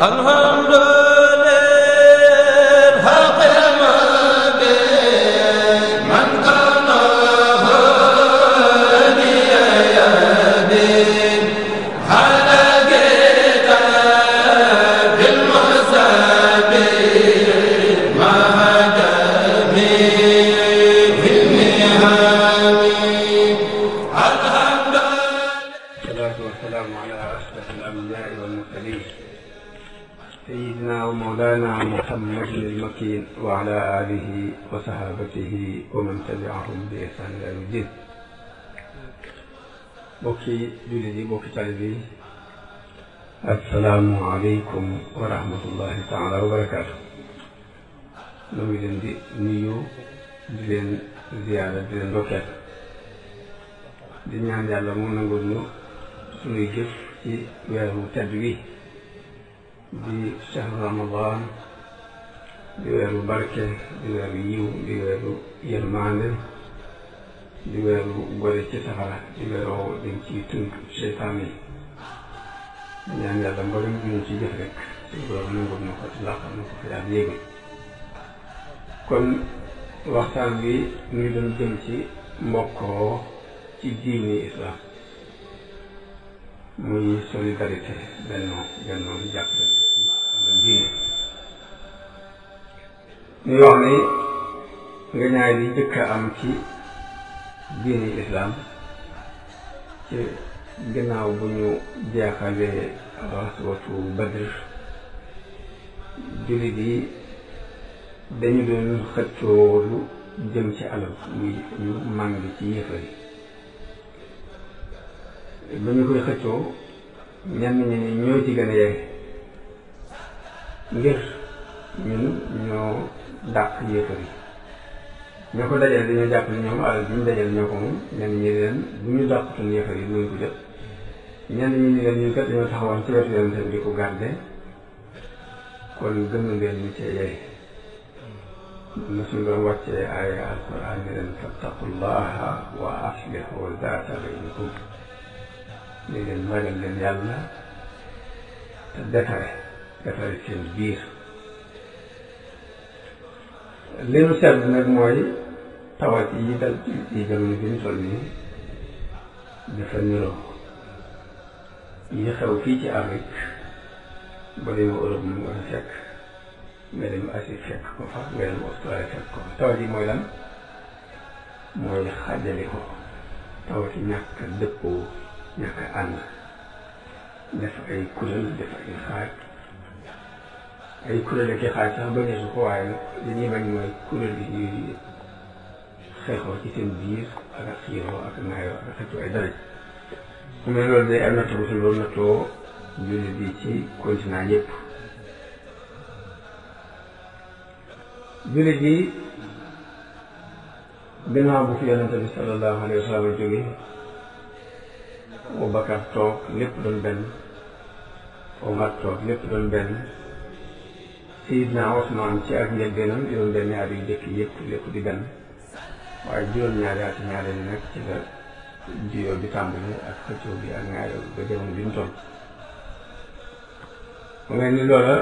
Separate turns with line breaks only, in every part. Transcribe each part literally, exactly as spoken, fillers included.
وعلى آله وصحابته ومن تبعهم بإحسان إلى يوم الدين. بوكي جلدي بوكي طالبي السلام عليكم ورحمة الله تعالى وبركاته. نوي لين دي نيو دي لين زيارة دي لين دوكيت di ñaan yàlla mu nangul ñu suñuy jëf ci weeru tedd wi di shahru ramadan di weeru barke di weeru yiw di weeru yërmande di weeru gore ci safara di weeru dañ ci tënk seytaan yi ñaan yàlla mboolem bi ñu ci jëf rek suñu borom nangul na ko ci làqal na ko fi daal yéegi kon waxtaan bi ñu doon jëm ci mbokkoo ci diini islam muy solidarité bennoo bennoo di jàppale ci diine ñu wax ni nga ñaay di jëkk a am ci diini islam ci gannaaw bu ñu jeexalee raswatu Badr jullit yi dañu doon xëccoo lu jëm ci alal muy ñu màng ci yëfar yi ba ñu koy xëccoo ñenn ñi ñoo ci gën a yey ngir ñun ñoo dàq yéefar yi ñoo ko dajale dañoo jàpp ni ñoom alal bi ñu dajale ñoo ko moom ñenn ñi leen bu ñu dàqutoon yéefar yi duñ ko jot ñenn ñi ni leen ñun kat dañoo taxawoon ci wetu yonente bi di ko garde kon gën na leen ñu cee yey na suñu doon wàccee aaya alquran ne leen fattaqullaha wa aslihu zaata baynikum ne leen ragal leen yàlla te defare defare seen biir li nu seetlu nag mooy tawat yi dal ci jamono bi ñu toll nii dafa niroo yi xew fii ci Afrique ba demee Europe mu nga fekk nga dem Asie fekk ko fa nga dem Australie fekk ko fa tawat yi mooy lan mooy xàjjali ko tawat yi ñàkk dëppoo ñàkk ànd def ay kuréel def ay xaaj ay kuréel ak i xaaj sax ba neesu ko waaye li ñuy bañ mooy kuréel yi ñuy xeexoo ci seen biir ak ak xiiroo ak naayoo ak xëccoo ay dara mu ne loolu day am natt bu si loolu nattoo jullit bi ci continent yëpp jullit yi gannaaw bu fi yonente bi sallallahu alayhi wa sallam jóge Abubakar toog lépp doon benn Omar toog lépp doon benn Sidna Osman ci ak njëlbeenam juróom benn at yu njëkk yëpp lépp di benn waaye juróom-ñaari at ñaareel yi nag ci la jiyoo bi tàmbali ak xëccoo bi ak ngaayoo ba jamono bi mu toll mu mel ni loola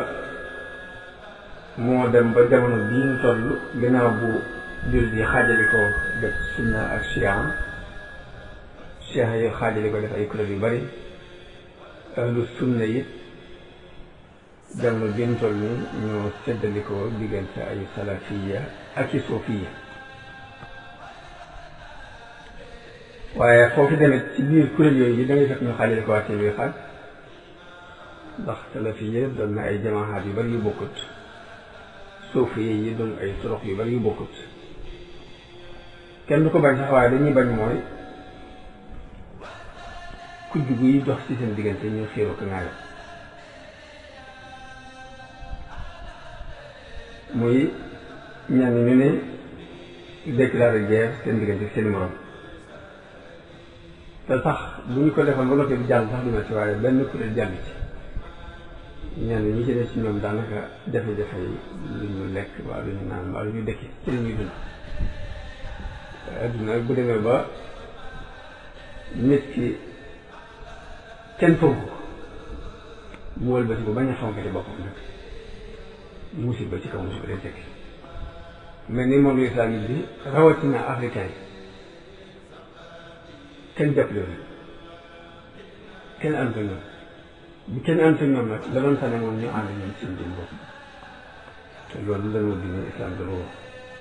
moo dem ba jamono bii mu toll gannaaw bu jullit yi xaajali ko def sunna ak siyaan cheikh yi xaajali ko def ay kuréel yu bari ahlu sunna it jamono bi mu toll nii ñoo séddali ko diggante ay salafiya ak i suufiya waaye foofu tamit ci biir kuréel yooyu yi da ngay fekk ñu xaajali ko waatee luy xaaj ndax salafiya doon na ay jamaahaat yu bari yu bokkut suufiya yi doon ay torox yu bari yu bokkut kenn du ko bañ sax waaye dañuy bañ mooy kujj guy dox ci seen diggante ñu xiiroo ko ngaayoo muy ñenn ñu ne déclaré guerre seen diggante seen morom te sax bu ñu ko defoon ba noppi bi jàll sax du ma ci waaye benn kuréel jàll ci ñenn ñi ci des ci ñoom daanaka jafe-jafe yi lu ñu lekk waa lu ñu naan waa lu ñu dëkki ci la ñuy dund adduna bu demee ba nit ki kenn foofu mu wëlbati ko bañ a fonkati boppam nag musiba ci kaw musiba day tekki mel ni monde islamique bi rawatina africain yi kenn jàppale wu kenn ànd ak ñoom bu kenn ànd ak ñoom nag la doon tane moom ñu ànd ñoom seen jëm bopp te loolu lañu diine islam dara woo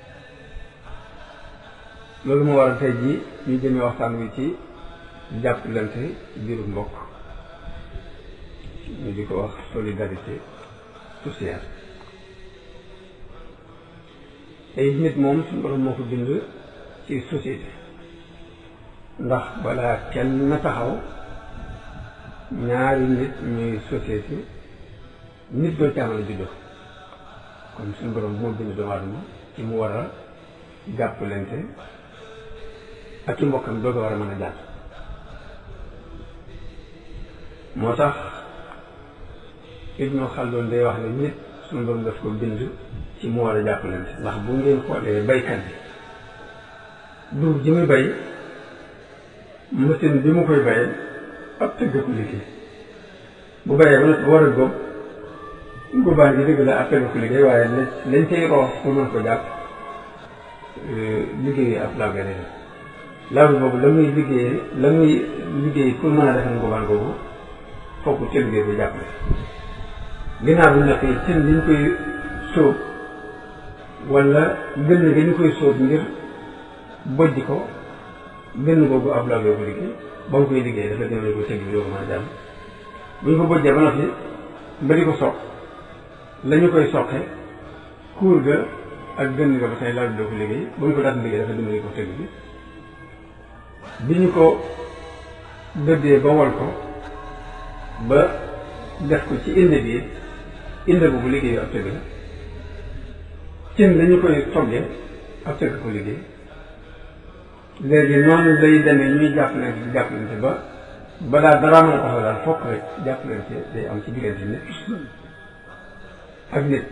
loolu moo waral tey jii ñu jëmee waxtaan wi ci jàppalante ci biiru mbokk ñu di ko wax solidarité sociale ay nit moom suñu borom moo ko bind ci société ndax balaa kenn na taxaw ñaari nit ñuy société nit doo caaman a juddoo kon suñu borom moo bind doomu aadama ci mu war a jàppalante ak ci mbokkam doo ko war a mën a jàpp moo tax Ibnu Xaldun day wax ne nit suñu borom daf ko bind ci mu war a jàppalante ndax bu ngeen xoolee baykat bi duur ji muy bay machine bi mu koy bayee ab tëgg ko liggéey bu bayee ba nag war a góob góobaan gi dëgg la ab tëgg ko liggéey waaye lañ cay roof pour mën ko jàpp liggéey ab laaw ga def laaw boobu la muy liggéeyee la muy liggéey pour mën a defal góobaan boobu fokk ca liggéey bi jàppale ginnaaw bi nag cin liñ koy sóob wala gën ga ñu koy sóob ngir bojj ko gën boobu ab laaw ko liggéey ba mu koy liggéey dafa demee ko teg bi doo ko mën a jàmm bu ñu ko bojjee ba noppi ba di ko soq la ñu koy soqe kuur ga ak gën ga ba tey laaw doo ko liggéey ba ñu ko daat liggéey dafa demee ko teg bi bi ñu ko dëddee ba wol ko ba def ko ci inde bi inde boobu liggéeyu ab tëgg la cin lañu koy toggee ab tëgg ko liggéey léegi noonu lay demee ñuy jàppalante di jàppalante ba balaa dara mën a taxaw daal fokk rek jàppalante day am ci diggante nit ak nit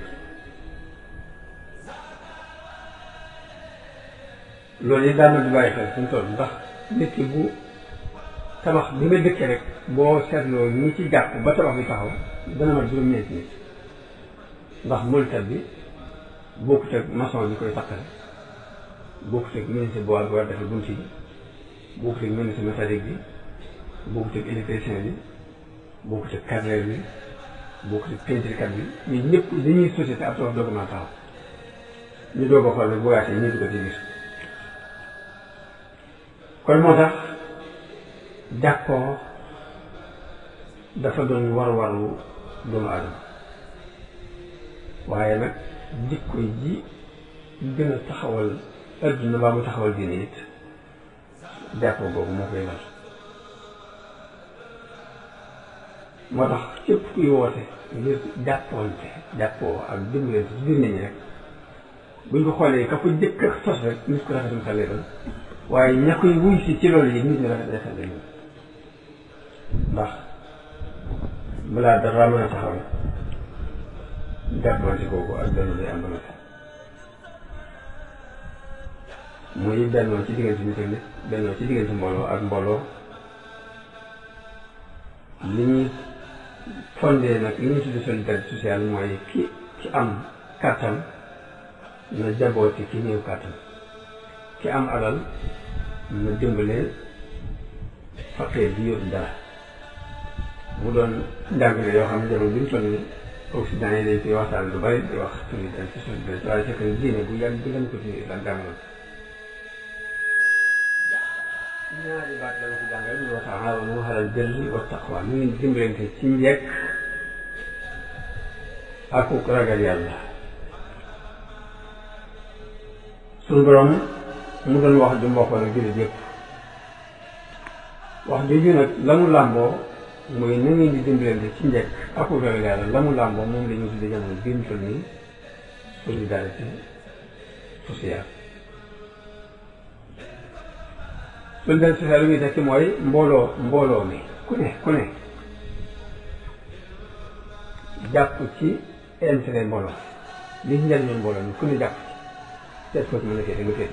loolu yi daan na di bàyyi xel suñu toll ndax nit ki bu tabax bi nga dëkkee rek boo seetloo ñi ci jàpp ba tabax bi taxaw dana mat juróom-ñeenti nit ndax mëlkat bi bokkut ak maçon bi koy takkale bokkut ak menuisier bois bi war a defar bunt yi bokkut ak menuisier métallique bi bokkut ak électricien bi bokkut ak carreleur bi bokkut ak peinturekat bi ñun ñëpp dañuy société ab tabax doog a mën a taxaw ñu doog a xool nag bagages yi ñu di ko ci gis kon moo tax d'accord dafa doon war-waru doomu aadama waaye nag jikko ji gën a taxawal adduna mbaa mu taxawal diine it jàppoo boobu moo koy lal moo tax képp kuy woote ngir jàppoonte jàppoo ak dimbalante ci biir nit ñi rek buñ ko xoolee ka ko jëkk ak sos rek nit ko rafetum xel lay doon waaye ña koy wuy si ci loolu yi nit ñi rafet ay xel lay doon ndax balaa dara mën a taxaw jàppante kooku ak benn day am ba noppi muy bennoo ci diggante nit ak nit bennoo ci diggante mbooloo ak mbooloo li ñuy fondé nag li ñuy tudde solidarité sociale mooy ki ki am kàttan na jabooti ki néew kàttan ki am alal na dimbalee faqir bi yóbbu dara mu doon njàngale yoo xam ne jamono bi ñu toll nii Occident yi dañ koy waxtaan lu bari di wax solidarité solidarité waaye fekk na diine bu yàgg bi lañ ko ci islam jàngaloon ñaari baat lañ ko jàngal ñu wa taawanu alal birri wa taqwa ñu ngi dimbalante ci njekk ak ragal yàlla suñu borom mu doon wax ju mbokk nag jullit yëpp wax jooju nag la mu làmboo mooy na ngeen di dimbalante ci njëkk ak ragal yàlla la mu làmboo moom la ñu tuddee jamono bii ñu toll nii solidarité sociale. solidarité sociale li muy tekki mooy mbooloo mbooloo mi ku ne ku ne jàpp ci intérêt mbooloo li ci njëriñu mbooloo mi ku ne jàpp ci seet ko ci mën a féete nga féete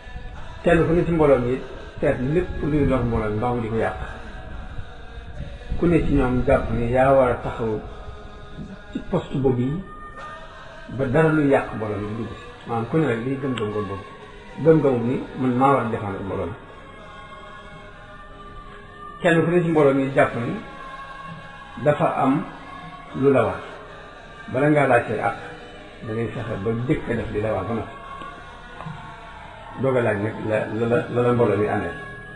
kenn ku ne ci mbooloo mi seet lépp luy lor mbooloo mi mbaa mu di ko yàq ku ne ci ñoom jàpp ni yaa war a taxaw ci poste boobu yi ba dara lu yàq mbooloo mi dugg si maanaam ku ne rek liy gëm-gëm boobu gëm-gëm ni man maa war a défendre mbooloo mi kenn ku ne ci mbooloo mi jàpp ni dafa am lu la war bala ngaa laaj say àq da ngay fexe ba jëkk a def li la war ba noppi doog a laaj nag la la la la mbooloo mi àndee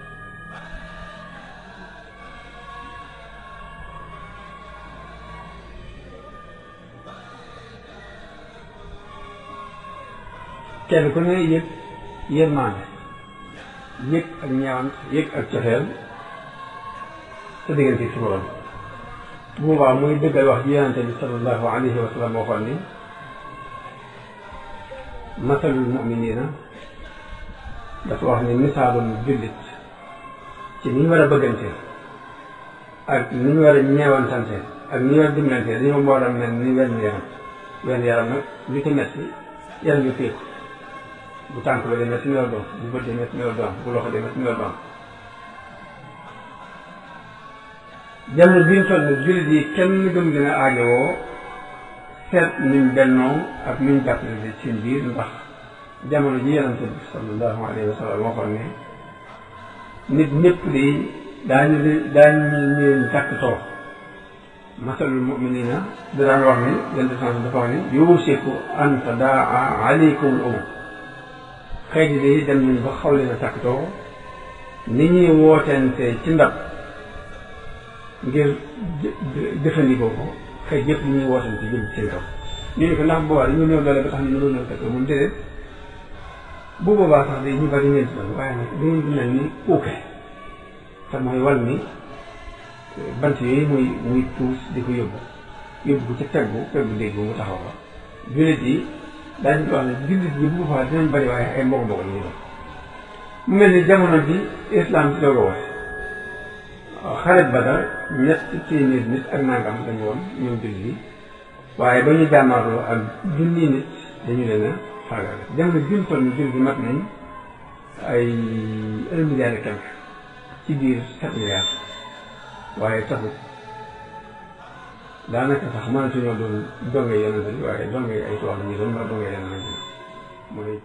kenn ku ne yëg yërmaande yëg ak ñeewant yëg ak cofeel sa diggante ci borom bu boobaa muy dëggal wax ji yonente bi sallallahu alayhi wa sallam waxoon ni masalul muminina dafa wax ni misaalum jullit ci ni ñu war a bëggante ak ni ñu war a ñeewantante ak ni ñu war a dimbalante dañoo war a mel ni wenn yaram wenn yaram nag lu ci metti yaram yu féeku bu tànk ba demee si ñoo doom bu bët demee si ñoo doom bu loxo demee si ñoo doom jamono bi ñu toll nag jullit yi kenn gëm gën a aajowoo seet nuñ bennoo ak nuñ jàppale seen biir ndax jamono ji yonente bi sallallahu alayhi wa sallam waxoon ne nit ñëpp di daañu daañu leen jàkkatoo masalul muminina da daan wax ni yonente bi dafa wax ni yuusiku an tadaa alaykum al umam xëy na day dem nañ ba xaw leen a jàkkatoo ni ñuy wootente ci ndab ngir jëfandikoo ko xëy yëpp li ñuy wootante ci jëm ci seen kaw ñu ne ko ndax boobaa dañu néew doole ba tax ñu loolu kat moom déedéet bu boobaa sax day ñu bari ñeent doon waaye nag dañuy di mel ni uuke te mooy wal ni bant yooyu muy muy tuus di ko yóbbu yóbbu ko ci peggu peggu dégg mu taxaw fa jullit yi daañu ko wax ne jullit yi bu boobaa dinañ bari waaye ay mbokk mbokk la ñu doon mu mel ni jamono bi islam ci doog a woote xarit Badar ñett téeméer nit ak nangam dañu woon ñoom jullit yi waaye ba ñu jàmmaarloo ak junni nit dañu leen a faagaagal jamono jun toll ni jullit yi mat nañ ay un milliard et quelque ci biir sept milliards waaye taxut daanaka sax mënatuñoo doon dongee yonente bi waaye dongee ay tubaab la ñu doon wala dongee yeneen mooy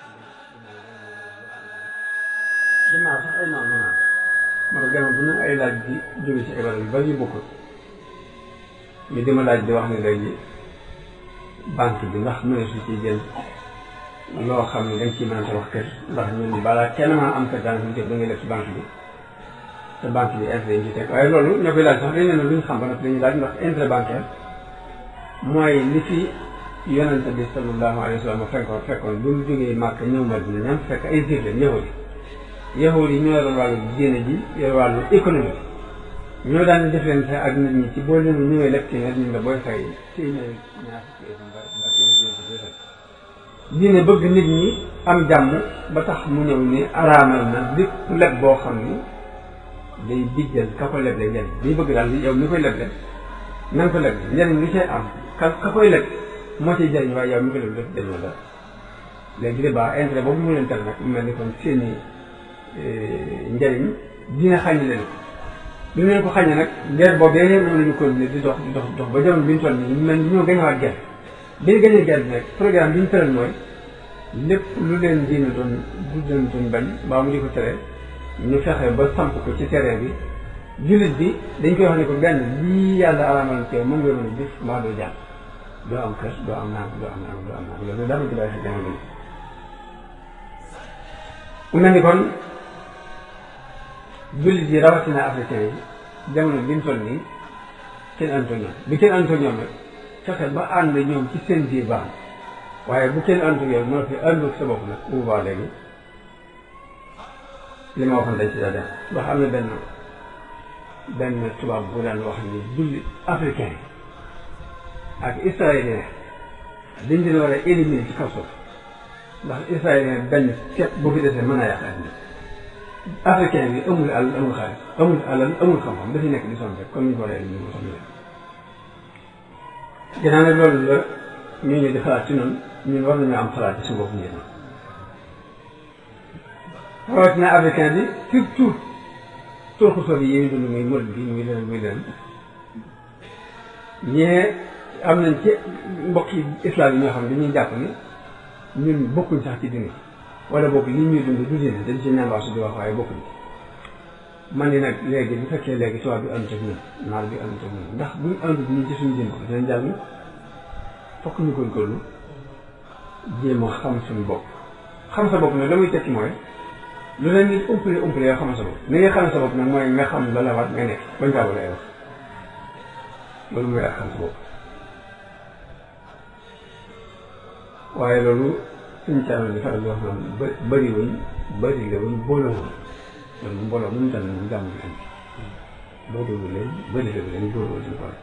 ginnaaw sax ay maam maanaam moo tax jamono bu ne ay laaj bi jóge ci école yu bari yu bokkul ñu dima laaj di wax ne léegi banque bi ndax mëne su ci jël loo xam ne dañ ciy mën a tabax kër ndax ñun balaa kenn mën a am kër daanaka ñu def da ngay def ci banque bi te banque bi intérêt yi ñu ci teg waaye loolu ñoo koy laaj sax dañ ne lu ñu xam ba nag dañuy laaj ndax intérêt bancaire mooy li fi yonente bi sallallahu alayhi wa sallam fekkoon fekkoon bu ñu jógee Màkka ñëw Madina ñam fekk ay jiir lañ ñëwul yahuud yi ñoo yoroon wàllu diine ji yor wàllu économie ñoo daan deflante ak nit ñi ci boo leen ñëwee lekk téeméer ñu la booy fay téeméer ñaar fukki diine bëgg nit ñi am jàmm ba tax mu ñëw ni araamal na lépp leb boo xam ni day bijjal ka ko leble njëriñ day bëgg daal yow mi koy leble na nga ko leble njëriñ li see am ka ka koy leb moo ciy jëriñ waaye yow mi koy leble def jëriñoo dara léegi de ba intérêt boobu mu leen teg nag mu mel ni kon seeni njëriñ dina xàññi leen bi mu leen ko xàññi nag guerre boobu yéen moom la ñu continuer di dox di dox dox ba jamono bi ñu toll nii ñu mel ni ñoo gañewaat guerre bi ñu gañee guerre bi nag programme bi ñu tëral mooy lépp lu leen diine doon du leen doon bañ mbaa mu di ko tere ñu fexe ba samp ko ci terrain bi jullit bi dañ koy wax ne ko benn lii yàlla araamal ko moom nga mën a jëf mbaa doo jàpp doo am kër doo am naan doo am naan doo am naan loolu dama ci bàyyi xel jamono bi mu mel ni kon jullit yi rawatina africain yi jamono bi ñu toll nii kenn ànd ak ñoom bi kenn ànd ak ñoom nag fexe ba ànd ñoom ci seen biir baax waaye bu kenn ànd ak yow moo fi ànd ak sa bopp nag bu baax léegi li ma waxoon dañ ci daa dem ndax am na benn benn tubaab bu daan wax ni jullit africain ak israélien dañ leen war a éliminer ci kaw suuf ndax israélien benn képp bu fi desee mën a yàq àddina africain bi amul alal amul xaalis amul alal amul xam-xam dafay nekk di sonn rek comme ni ñu ko waree ñu ko sonn leen ginnaaw ne loolu la ñu ñu di xalaat ci noonu ñun war nañoo am xalaat ci suñu bopp njëriñ rawatina africain bi surtout turxu soo yi yéen dund muy murid bi muy leneen muy leneen ñee am nañ ci mbokki islam yi ñoo xam ne dañuy jàpp ni ñun bokkuñ sax ci dini wala bokk li ñuy dund du dini dañ ci ñaan wax di wax waaye bokkuñ man ni nag léegi bu fekkee léegi tubaab bi àndut ak ñun naar bi àndut ak ñun ndax buñ àndut ñun ci suñu dini ko dinañ jàll fokk ñu góorgóorlu jéem a xam suñu bopp xam sa bopp nag la muy tekki mooy lu leen nit umpale umpale yoo xam sa bopp ni nga xam sa bopp nag mooy nga xam la la war nga nekk bañ kaa wala ay wax loolu mooy ak xam sa bopp waaye loolu suñ caaman di faral di wax naan ba bëri wuñ bëri la wuñ booloo wuñ loolu mbooloo mu mu tal moom jàmm bi andi booloo leen bëri la leen booloo suñu xool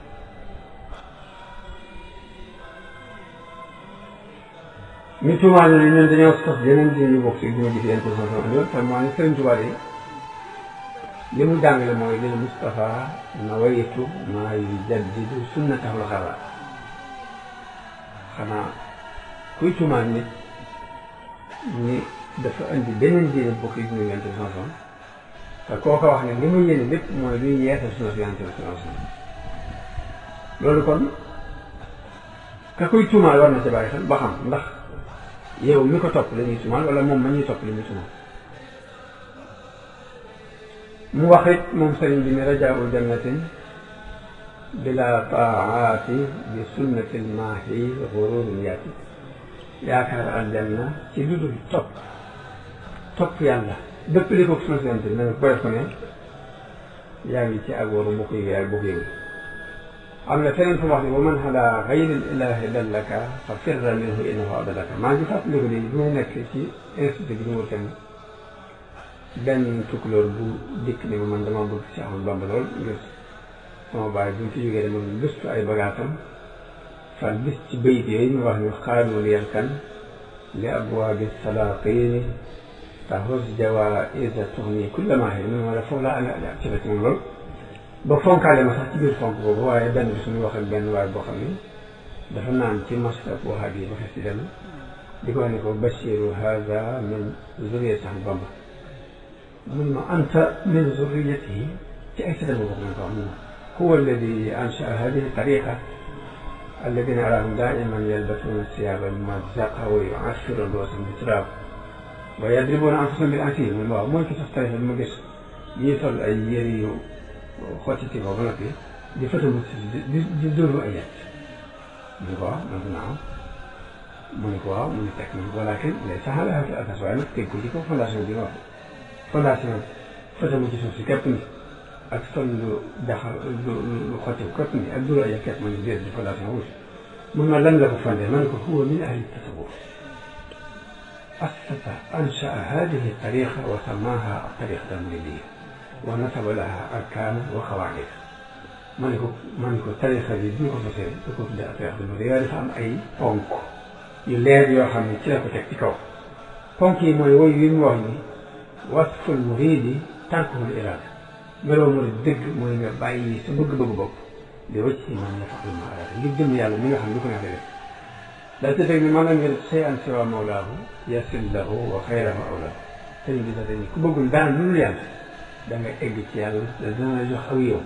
ñu tuumaal ne ñun dañoo sos yeneen di ñu bokk si li ma gis yenn position andi te moo ne Sëriñ Tuubaa yi li mu jàngale mooy lil Mustafa nawaytu maa yujaddidu sunnatahu l-xarra xanaa kuy tuumaal nit ni dafa andi beneen diine bokk yi ñu yenn position te koo ko wax ne li mu yéene lépp mooy luy yeesal sunna si yenn position loolu kon ka kuy tuumaal war na ci bàyyi xel ba xam ndax yow mi ko topp la ñuy tuumaal wala moom ma ñuy topp la ñuy tuumaal mu wax it moom sëriñ bi ne rajaul jannatin bila taati bi sunnatil maahi gururun yaati yaakaar aljanna ci lu dul topp topp yàlla dëppale ko sunna si yonent bi na ko def ko ne yaa ngi ci ak waru mbokk yi ak bokk yi am na feneen fu wax ne wa man ala gayril ilahi dallaka fa firra minhu innahu adallaka maa ngi fàttaliku de bi may nekk ci institut bi ñu wër tamit benn tukulóor bu dikk ni ma man dama bëgg ci Ahmadu Bamba lool ngir sama baay bu ñu fi jógee dama gëstu ay bagaasam fan bis ci bayit yooyu ñu wax ni xaalu liyarkan li abwaabi salaatini tahus jawaa'iza tughni kulla maahi mu ma la foofu laa amee ak ci moom lool ba fonkaale ma sax ci biir fonk boobu waaye benn bi suñu wax ak benn waaye boo xam ne dafa naan ci masrab wahabi yi ba xes ci dem di ko wax ne ko Bachiru haza min zurriyati Ahmadu Bamba mun ma anta min zurriyatihi ci ay sëtam bokk nañ ko am na huwa alladi ansha hadihi tariqa alladina arahum daiman yalbasuna siyaba mazzaqa wa yu'assiruna ruusan bi turab wa yadribuna anfusahum bil ansib mun waaw mooy ki sax tariqa bi ma gis ñuy sol ay yëri yu xotti ci boobu nag di fëtamu si di di dóoru ay yet mu ne ko waaw man ko naaw mu ne ko waaw mu ne teg mu ne ko walakin les saxaala fi atas waaye nag teg ko ci ko fondation bi nga wax fondation fëtamu ci suuf si képp ni ak sol lu jaxal lu lu xotti képp ni ak dóoru ay yet képp ma ne déet di fondation wuti mun ma lan nga ko fondé ma ne ko huwa min ahli tasawuf assasa anshaa hadihi tariqa wa samaha tariqatan muridiyya wa nasaba laha arkaan wa qawaa'id ma ne ko ma ne ko tariqa bi bi ñu ko sosee da ko tuddee ak tariqa bi dafa am ay ponk yu leer yoo xam ne ci la ko teg ci kaw ponk yi mooy woy wi mu wax ni wasful muridi tarkuhul iraada meloo mu dëgg mooy nga bàyyi sa bëgg-bëgg bopp di wëcc ci man yaf'alu maa araada ngir jëm yàlla mi nga xam ne du ko neexee def daal ci teg ni man lam yurid shay'an siwaa mawlaahu yasil lahu wa xayrahu awlaahu sëñ bi sax ni ku bëggul dara lu dul yàlla da nga egg ci yàlla dana la jox aw yow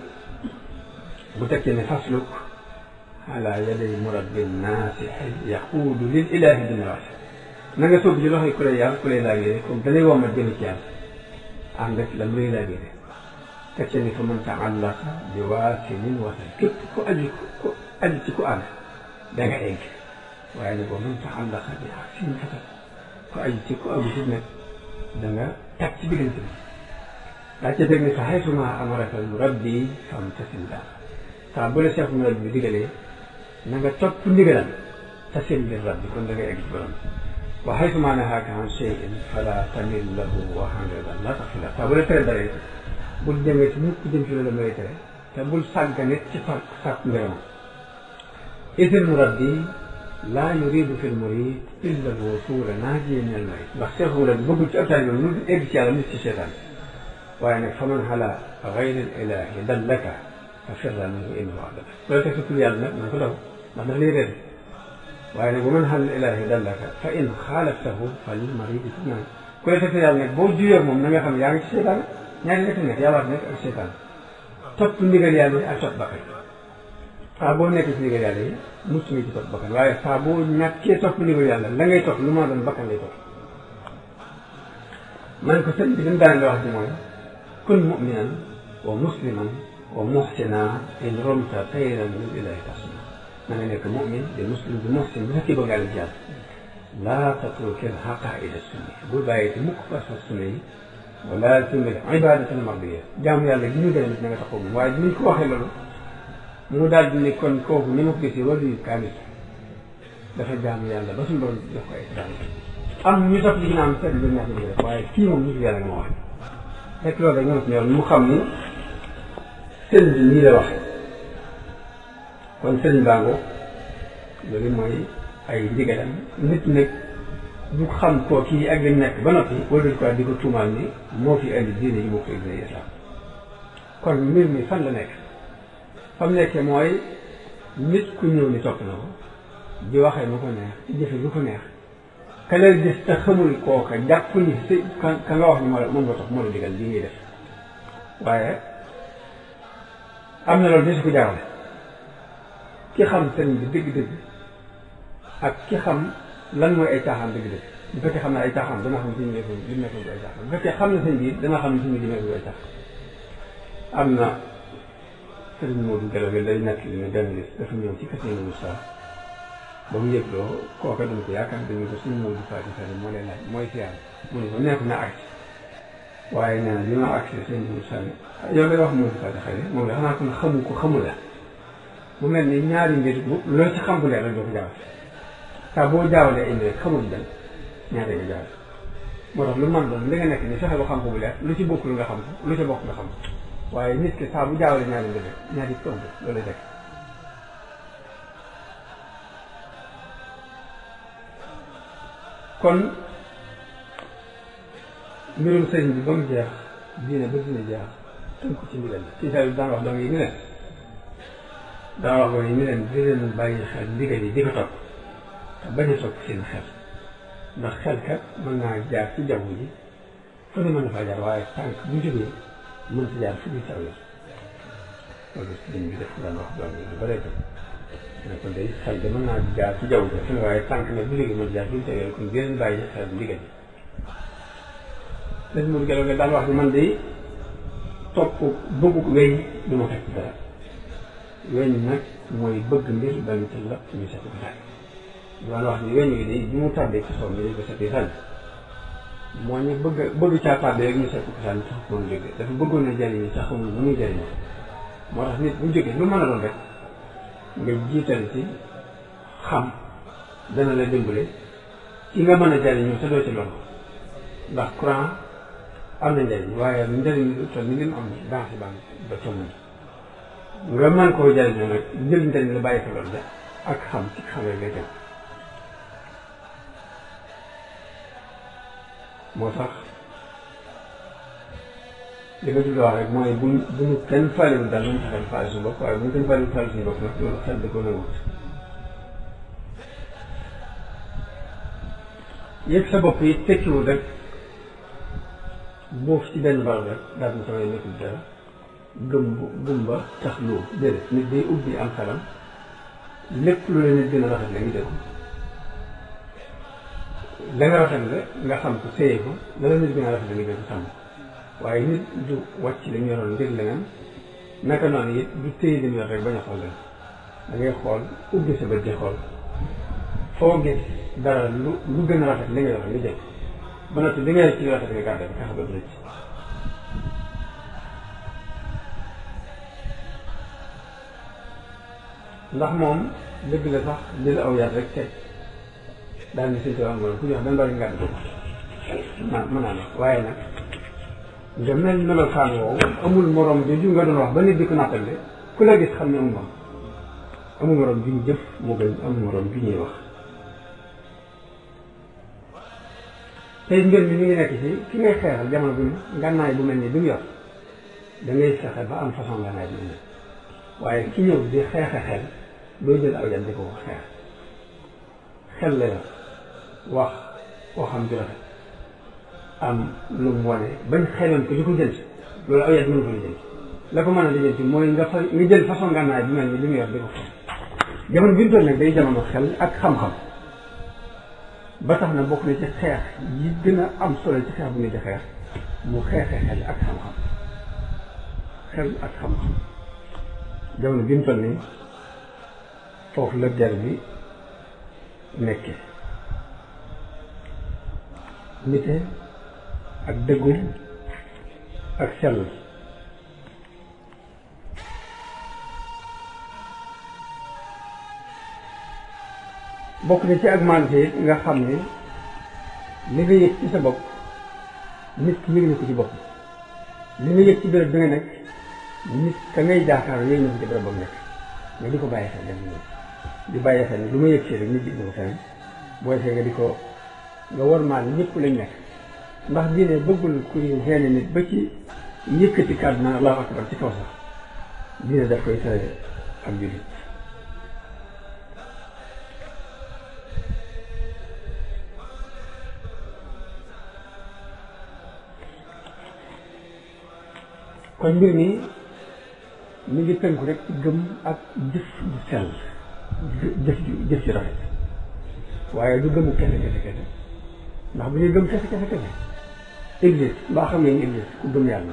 bu tekkee ne fasluk ala yaday murabbin naasixi yaquudu lil ilahi binnawaasi na nga sóob ci loxoy ku lay yàlla ku lay laagee comme da lay wommat jëm ci yàlla ànd ak la mu lay laagee tekkee ni fa man taallaqa bi waasinin wasal képp ku aju ku aju ci ku àgg da nga egg waaye nag boo man taallaqa bi asin fasal ku aju ci ku àgg ci nag da nga tag ci diggante bi daa ca teg ni fa xaytuma amaraka murabbi famtasil daal saa bu la cheikh murabbi bi digalee na nga topp ndigalam tasil li rabbi kon da ngay egg ci borom wa xaytuma nahaaka an cheyin fala tamil lahu wa hanridan la taxila saa bu la tere dara it bul demee ci mukk jëm ci loolu lay tere te bul sàgganet ci far sàkk ngërëm isil murabbi laa yuridu fi lmurid illa alwusula naajiyan min almarid ndax cheikh murabbi bëggul ci abtaay bi lu egg ci yàlla nit ci seetaan waaye nag fa man ala gayri ilahi dallaka fa firra minhu innahu adallaka loolu teg sa tur yàlla nag na ko daw ndax daf lay réer waaye nag bu man ala ilahi dallaka fa in xaalaftahu fa lil maridi tudnaan ku la teg sa yàlla nag boo juyee moom na nga xam yaa ngi ci seetaan ñaari nekk nekk yàlla nekk ak seytaan topp ndigal yàlla yi ak topp bakkan saa boo nekk ci ndigal yàlla yi mucc nga ci topp bakkan waaye saa boo ñàkkee topp ndigal yàlla la ngay topp lu ma doon bakkan lay topp man ko sëñ bi dañ daan la wax ci mooy kun mu'minan wa musliman wa muhsina in romta xayran min ilahi tasma na nga nekk mu'min di muslim di muhsin bu fekkee bëgg yàlla jàll laa tatrukil haqaa'ida sunni bul bàyyi te mukk pas-pas sunna yi wala tumil ibadatal mardiya jaamu yàlla gi ñu gën na nga taxaw moom waaye dinañ ko waxee loolu mu daal di ne kon kooku ni ma ko gisee wala yu kaamil dafa jaamu yàlla ba suñu doon jox ko ay daan am ñu topp li ginnaaw seet lu neex di def waaye kii moom nitu yàlla moo wax fekk loolu rek ñoo ci ñor mu xam ni sëñ bi nii la wax kon sëñ Bango loolu mooy ay ndigalam nit nag bu xam koo kii ak li nekk ba noppi wala ko di ko tuumaal ni moo fi indi diine yi moo fi indi islam kon mbir mi fan la nekk fa mu nekkee mooy nit ku ñëw ni topp na ko di waxee lu ko neex di jëfe lu ko neex ka lay gis te xamul kooka jàpp ni si ka ka nga wax ni moo moom nga topp moo la digal lii ngay def waaye am na loolu desu ko jaarale ki xam sëriñ bi dëgg-dëgg ak ki xam lan mooy ay caaxaan dëgg-dëgg bu fekkee xam ne ay caaxaan dana xam ne suñu nekkoon li nekkoon du ay caaxaan bu fekkee xam ne sëñ bi dana xam ne suñu li nekkoon du ay caaxaan am na sëriñ Modou Gelaw day nekk li ne benn bis dafa ñëw ci kër Sëriñ Moussa ba mu yëgloo kooka dama ko yaakaar dañu ko suñu Modou Fati Sall moo lay laaj mooy siyaar mu ne ko nekk na agsi waaye nee na bi ma agsi Sëriñ Moussa ne yow lay wax Modou Fati Sall moom la xanaa kon xamu ko xamul la mu mel ni ñaari mbir bu loolu ci xam bu leer la doo ko jaawale saa boo jaawalee indi rek xamul benn ñaari nga jaawale moo tax lu man doon li nga nekk ni fexe ba xam ko bu leer lu ci bokkul nga xam ko lu ci bokk nga xam ko waaye nit ki saa bu jaawale ñaari mbir rek ñaari tomb loolu rek kon mbirum sëriñ bi ba mu jeex diine ba dina jeex tënku ci ndigal ci saa yu daan wax dong yi ni leen daan wax dong yi ni leen di leen bàyyi xel ndigal yi di ko topp te bañ a topp seen xel ndax xel kat mën naa jaar ci jaww ji fu ne mën na faa jaar waaye tànk bu jógee mën ci jaar fu ñu saw yoon loolu sëriñ bi def daan wax dong yi ba lay topp ne kon day xel de mën naa jaar ci jaww ji fu ne waaye tànk nag bu jógee mën jaar fu ñu saw yoon kon di leen bàyyi xel ndigal yi sëñ Modou Gelaw nga daan wax ni man de topp bëggu weñ du ma fekk dara weñ nag mooy bëgg mbir dañu ci la ñu seet ko daal daan wax ni weñ yi de bi mu tàbbee ci soom bi dañ ko seetee sànni moo ñu bëgg bëgg caa tàbbee rek ñu seet ko sànni sax moom jógee dafa bëggoon na jariñ sax xamul nu muy jariñoo moo tax nit bu jógee lu mën a doon rek nga jiital ci xam dana la dimbale ci nga mën a jariñoo te doo ci loolu ndax courant am na njëriñ waaye njëriñ li toll ni lim am dans si ban ba comm nga mën koo jëriñoo nag jël njëriñ la bàyyi ko loolu de ak xam ci xam rek lay dem moo tax li nga tudd wax rek mooy buñ buñu kenn faaliwul daal nañ taxal faali suñu bopp waaye buñu kenn faaliwul faali suñu bopp nag loolu xel da ko nanguwut yëg sa bopp yi tekkiwul rek boof ci benn barab rek daal di samay nekkul dara gëm gumba tax loo déedéet nit day ubbi am xelam lépp lu la nit gën a rafet la ngi dégg la nga rafet la nga xam ko téye ko la la nit gën a rafet la ngi dégg sàmm waaye nit du wàcc li ñu yoroon ngir leneen naka noonu it du téye li mu yor rek bañ a xool leen da ngay xool ubbi sa bët di xool foo gis dara lu lu gën a rafet li nga yor nga jël ba noppi li ngay ci rafet nga gàdde fexe ba dina ci ndax moom dëgg la sax li la aw yar rek teg daal ni sëñ Tuubaa moom ku jox benn bari ngàdd ko man mën naa ne waaye nag nga mel melokaan woowu amul morom jooju nga doon wax ba nit di ko nattale ku la gis xam ne amul moom amul morom bi ñu jëf moo gën amul morom bi ñuy wax tey mbir mi mi ngi nekk ci ki ngay xeexal jamono bi ngànnaay bu mel ni bi mu yor da ngay fexe ba am façon ngànnaay bi mu waaye ki ñëw di xeexe xel doo jël aw yan di ko xeex xel la yor wax waxam ju rafet am lu mu wane bañ xeloon ko di ko jënd loolu aw yat mënu ko lijjanti la ko mën a lijjanti mooy nga fa nga jël façon gànnaay bi mel ni li mu yor di ko fa jamono bi ñu toll nag day jamono xel ak xam-xam ba tax na bokk na ci xeex yi gën a am solo ci xeex bu ne ci xeex mu xeexee xel ak xam-xam xel ak xam-xam jamono bi ñu toll nii foofu la der bi nekke nite ak dëggu ak sell bokk na ci ak mante nga xam ne li nga yëg ci sa bopp nit ki yëg na ko ci bopp li nga yëg ci béréb bi nga nekk nit ka ngay jaakaar yëg na ko ci béréb ba mu nekk nga di ko bàyyi xel dem ñëw di bàyyi xel ni lu ma yëg si rek nit yëg na ko feneen booy fee nga di ko nga war maal ñëpp lañ nekk ndax diine bëggul kuy xeene nit ba ci yëkkati kàddu na allahu akbar ci kaw sax diine daf koy tere ak jullit kon mbir mi mi ngi tënku rek ci gëm ak jëf ju sell jëf ju jëf ju rafet waaye du gëmu kese kese kese ndax bu ñuy gëm kese kese kese Iblis mbaa xam ngeen ni Iblis ku gëm yàlla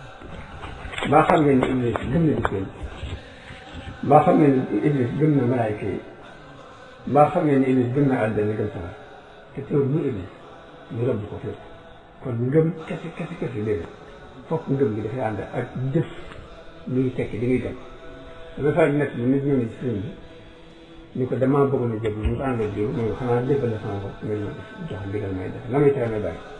mbaa xam ngeen ni Iblis gëm na di mbaa xam ngeen ni Iblis gëm na malaayka yi mbaa xam ngeen ni Iblis gëm na àddina gëm safara te teewul mu Iblis ñu rëbb ko fépp kon ngëm kese kese kese léegi fokk ngëm gi dafay ànd ak jëf luy tekki di ngay dem dafa fay nekk ni nit ñëw ne ci sëriñ bi ni ko damaa bëggoon a jébal ñu ko ànd ak jiw mooy xanaa jébbal la sama bopp nga ñëw jox ndigal may def la may tere may bàyyi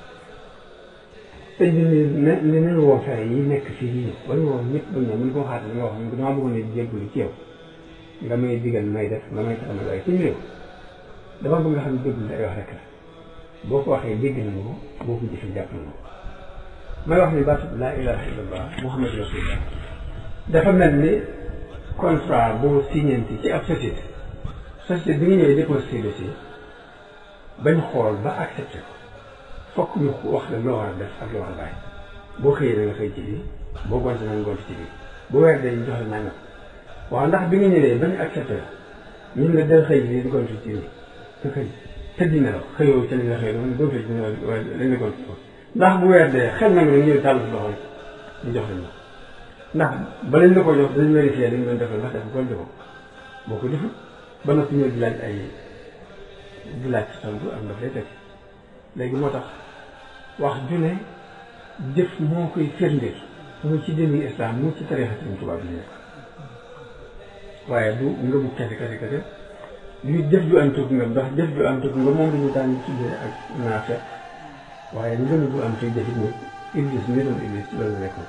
sëñ bi ni ne ni nañu woo fere yi nekk fii yi wala woo ñëpp ba ñëw mun koo xaat ni nga wax ni damaa bëggoon a jébbalu ci yow nga may digal may def nga may tere may bàyyi suñu réew dama bëgg nga xam ne jébbalu ay wax rek la boo ko waxee dégg nañu ko boo ko jëfee jàpp nañu ko may wax ni baatu laa ilaha illallah muhammad rasulullah dafa mel ni contrat boo signanti ci ab société société bi nga ñëwee déposé dossier bañ xool ba accepté ko fokk ñu wax la loo war a def ak loo war a bàyyi boo xëyee na nga xëy ci lii boo gonte na nga gont ci lii bu weer dee ñu jox la nangam waaw ndax bi nga ñëwee bañ accepté la ñun la del xëy lii di gont ci lii nga xëy tëddi na la xëyoo ci li nga xëy dama doo fay ci lañ la gont ko ndax bu weer dee xel na nga ne ñëw tàll si loxo ñu jox lañ ndax ba lañ la ko jox dañ vérifié li nga doon defal ndax def ko defoo boo ko defut ba noppi ñëw di laaj ay di laaj ci tontu am daf lay teg léegi moo tax wax ju ne jëf moo koy firndeel mu ci demi islam mu ci tarixa Sëriñ Tuubaa bi nekk waaye du ngëmu kese kese kese li jëf ju am tukki ngëm ndax jëf ju am tukki ngëm moom dañu daan tuddee ak naafeq waaye ngëm bu am tukki jëfit ni Iblis mi doon Iblis ci loolu nekkoon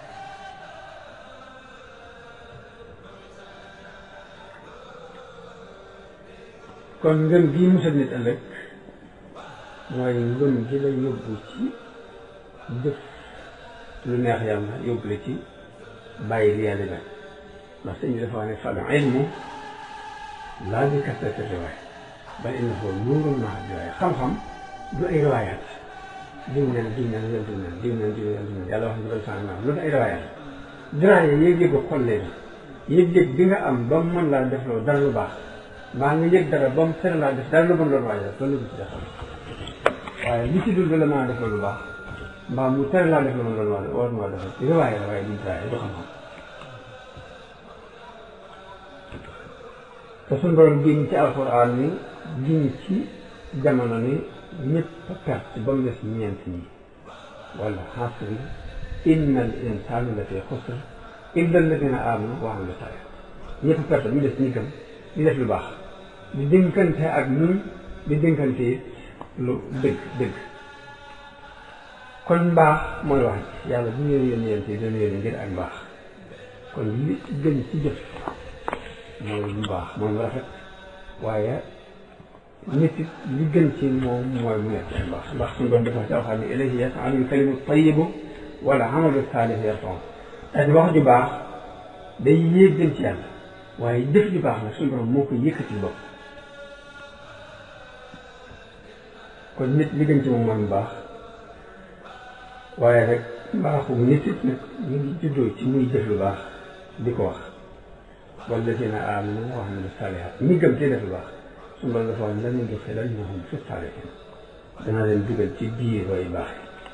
kon ngëm gii musal nit ëllëg mooy ngëm gi la yóbbu ci jëf lu neex yàlla yóbbu la ci bàyyi li yàlla bañ ndax sëñ bi dafa wax ne fal ilmu laa bi kasrati riwaaya bal innahu nuurun maa riwaaya xam-xam du ay riwaayaat diw neen diw neen diw neen diw neen diw neen diw neen yàlla wax ne bal fan maam loolu ay riwaayaat diraaya yëg-yëgu xol leen yëg-yëg bi nga am ba mu mën laa def loolu dara lu baax mbaa nga yëg dara ba mu tere laa def dara lu bon loolu waaye loolu la ci defal waaye li ci dul la mën a def loolu baax mbaa mu tere laa def loolu loolu war war maa defal riwaaye la waaye duñ tiraay du xam-xam te suñu borom giñ ci alxuraan ni giñ ci jamono ni ñëpp a perte ba mu des ñeent ñi wala xasri inna al insana la fi xusr illa alladina amanu wa amilu saalihaat ñëpp a perte ba mu des ñi gëm di def lu baax di dénkante ak ñun di dénkante lu dëgg dëgg kon mbaax mooy wax ji yàlla bu ñu yónni yéen yi dañu yónni ngir ak mbaax kon li gën ci jëf mooy lu mbaax mooy mu rafet waaye nit it li gën ci moom mooy mu nekk ay mbaax ndax suñu doon dafa ci alxam ne ilayhi yas'adu kalimu tayyibu wala amalu saalih yarfa'u ak wax ju baax day yéeg gën ci yàlla waaye jëf ju baax nag suñu borom moo ko yëkkati bopp kon nit li gën ci moom mooy mu baax waaye rek mbaaxu nit it nag ñu ngi juddoo ci muy jëf lu baax di ko wax wallazina aamanu wa amilu saalihaat ñi gëm te def lu baax suñu borom dafa wax lanudxilannahum fi saalihiin dana leen dugal ci biir way baax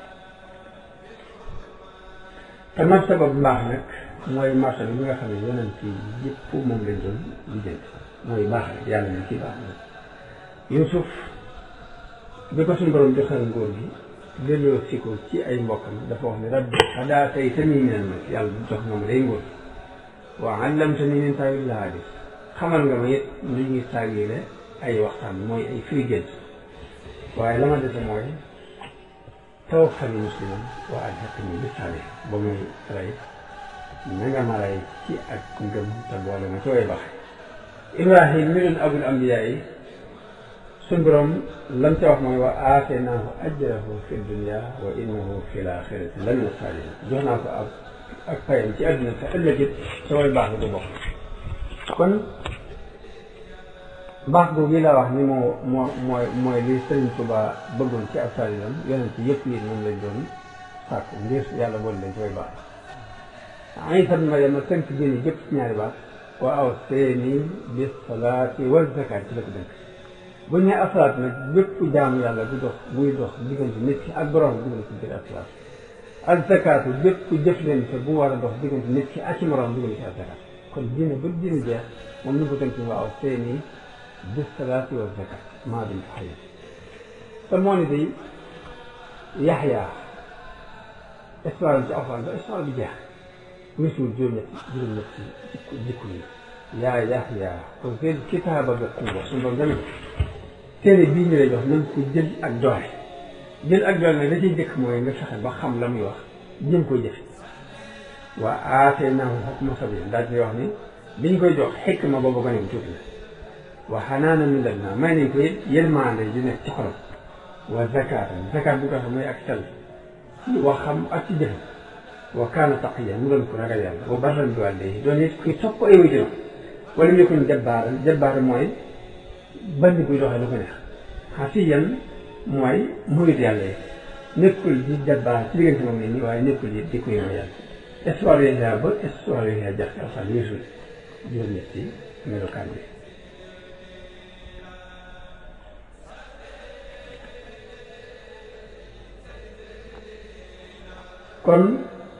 te martaba bu mbaax nag mooy martaba bi nga xam ne yonent yi yëpp moom lañ doon lijjanti mooy baax rek yàlla ni ci baax na Yuusuf bi ko suñu borom joxal ngóor gi delloo si ko ci ay mbokkam dafa wax ne rabbi hadaaytanii minal mulk yàlla jox nga ma day ngóor wa allamtanii min ta'wiilil ahaadiis xamal nga ma it lu ñuy tàggile ay waxtaan mooy ay firi gént waaye la ma dese mooy tawaffanii musliman wa alhiqnii bis saalihiin ba muy rey na nga ma rey ci ak ngëm te boole ma ci way baax Ibrahim mi doon abul ambiyaa yi suñ borom lam ca wax mooy wa aataynaahu ajrahu fi dunya wa innahu fi l-aaxirati lamina saalihiin jox naa ko ak ak payam ci àdduna te ëllëg it sa way baax du bokk kon baax googu la wax ni moo moo mooy mooy li Sëriñ Tuubaa bëggoon ci ab taalibeem yonent yëpp yi moom lañ doon sàkk ngir yàlla boole leen ci way baax Iisaa ibn Maryam tënk diine jëpp ci ñaari baat wa awsaynii bis salaati waz zakaat ci la ko dënk bu ñu nee asalaat nag bépp jaamu yàlla bu dox buy dox diggante nit ki ak borom dugal ci biir asalaat ak zakaatu bépp jëflante bu war a dox diggante nit ki ak ci morom dugal ci ak zakaat kon diine ba diine jeex moom ni ko tënk wa awsaynii bis salaati waz zakaat maa dumtu hayyan te moo ne day Yaxya histoire ci Alxuraan ba histoire bi jeex weesuwul juróom-ñetti juróom-ñetti jikko jikko yi yaa Yaxya xuzil kitaaba bi quwwa suñu doon demee téere bii ñu lay jox nañ ko jël ak doole jël ak doole nag da ciy jëkk mooy nga fexe ba xam la muy wax jëm koy jëfe waa aataynaahu hukma sabiyyan daal di wax ni biñ koy jox xikma boobu gone bu tuuti la wa hanaanan min ladunaa may nañ ko yërmande ju nekk ci xolam wa zakaatan zakaat bu ko xam mooy ak sell ci waxam ak ci jëfam wa kaana taqiyyan mu doon ko ragal yàlla wa barran bi waalidayhi doon it kuy topp ay waajuram wala mu nekkoon jabbaaran jabbaar mooy bandi buy doxee lu ko neex xasiyan mooy murit yàlla yi nekkul di jabbaar ci diggante moom ne nii waaye nekkul di di ko yow yàlla histoire yooyu yaa ba histoire yooyu yaa jax ci alxam weesul juróom-ñetti melokaan bi kon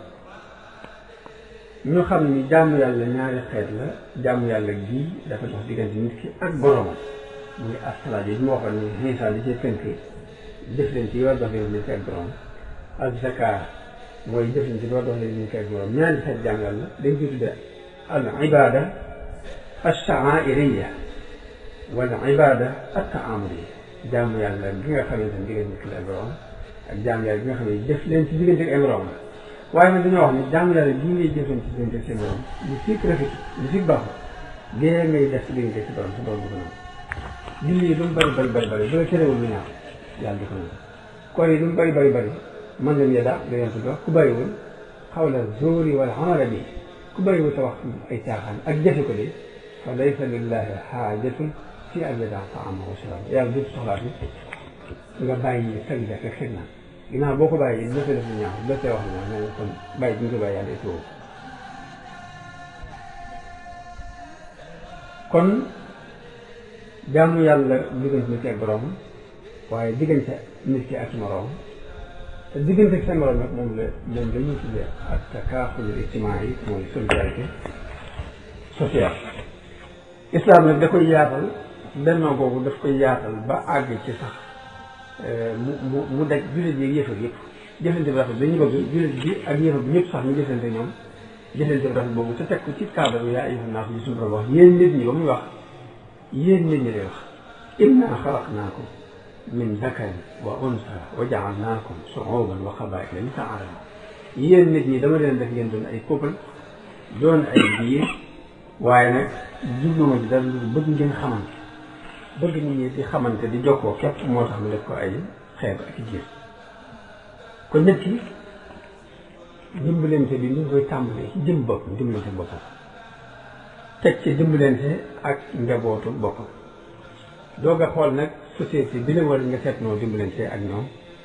ñu xam ni jaamu yàlla ñaari xeet la jaamu yàlla gii dafa dox diggante nit ki ak boroomam muy asalaat yi moo waxoon ni Iisaa li ci tënk jëflante yi war dox leen nit ki ak boroom ak zakaat mooy jëflante yi war dox leen nit ki ak boroom ñaari xeet jaamu yàlla dañ koy tudde al ibaada ash-sha'aa'iriyya wal ibaada at-ta'aamuliyya jaamu yàlla gi nga xamante ni diggante nit ki ak boroom ak jaamu yàlla gi nga xam ne jëf leen ci diggante ak ay boroom waaye nag dañoo wax ne jaamu yàlla bii ngay jëfan ci diggante seen borom lu fi rafet lu fi baaxul gée ngay def ci diggante si borom sa borom du ko nangu julli yi lu mu bëri bëri bëri bëri bu la terewul lu ñaaw yàlla du ko nangu koor yi lu mu bëri bëri bëri mën lam yeda da yeen tudd wax ku bëriwul xawla zuuri wala amala bi ku bëriwul sa wax ay caaxaan ak jëfe ko de fa laysa lillahi xaajatun fi an yadaa ta'amahu wa sharaabahu yàlla du soxlaat nga bàyyi sag def rek xëy na ginnaaw boo ko bàyyi dina koy def lu ñaaw dina koy wax lu ñaaw nee na kon bàyyi bi nga ko bàyyi yàlla itoo kon jaamu yàlla diggante nit ki ak borom waaye diggante nit ki ak moroom te diggante ak sa moroom nag moom la moom la ñuy tuddee ak takaaful ijtimaa'i mooy solidarité sociale islam nag da koy yaatal bennoo boobu daf koy yaatal ba àgg ci sax mu mu mu daj jullit yi yëfal yëpp jëfante bi rafet dañu bëgg jullit bi ak yëfal bi ñëpp sax ñu jëfante ñoom jëfante bi rafet boobu te teg ko ci cadre bi yaa ayyuhan naas yi suñu borom wax yéen nit ñi ba muy wax yéen nit ñi lay wax innaa xalaqnaakum min dakarin wa unsa wa ja'alnaakum shu'uuban wa qabaa'ila li ta'aarafu yéen nit ñi dama leen def ngeen doon ay peuple doon ay biir waaye nag jubluma ci dara lu bëgg ngeen xamante bëgg nit ñi di xamante di jokkoo képp moo tax mu def ko ay xeet ak i jiir kon nit ki dimbalante bi ñu ngi koy tàmbalee ci jëm bopp dimbalante boppam teg ci dimbalante ak njabootu boppam doog a xool nag société bi la war nga seet noo dimbalante ak ñoom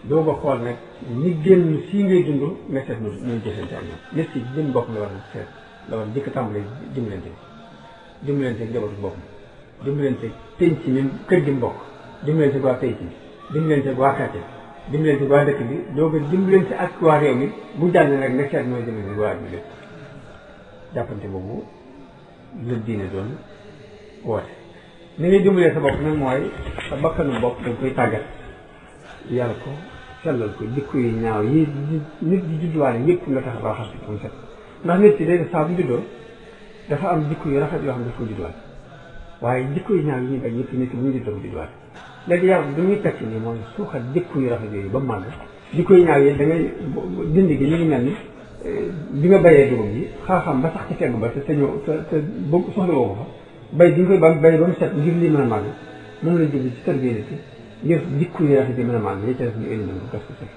doo ba xool nag ñi génn sii ngay dund nga seet nu ñuy jëfante ak ñoom nit ki jëm bopp la war a seet la war a jëkk tàmbalee dimbalante dimbalante ak njabootu bopp dimbalante penc mi kër gi mbokk dimbalante ak waa penc mi dimbalante ak waa quartier dimbalante ak waa dëkk bi doo ko dimbalante ak waa réew mi bu jàll rek nga seet mooy dimbalante waa bi lépp jàppante boobu la diine doon woote ni ngay dimbalee sa bopp nag mooy sa bakkanu bopp da nga koy tàggat yar ko sellal ko jikko yi ñaaw yi nit di judduwaale yëpp nga tax ba xas ko mu set ndax nit ci day def saa bu juddoo dafa am jikko yu rafet yoo xam ne daf ko judduwaale waaye jikko yu ñaaw yi ñuy bañ ñëpp nit ki bu ñu juddoo ko judduwaale léegi yar bi muy teg ci nii mooy suuxat jikko yu rafet yooyu ba mu màgg jikko yu ñaaw yi da ngay dindi gi ñu ngi mel ni bi nga bayee dugub ji xaaxam ba sax ci fegg ba te te ñëw te te bëgg soxla woo ko fa bay bi nga koy ba bay ba mu set ngir lii mën a màgg moom lañ jubli ci kër gi nit ki ngir jikko yu rafet yi mën a màgg yi ca def ñu éliminer ko gas ko sëf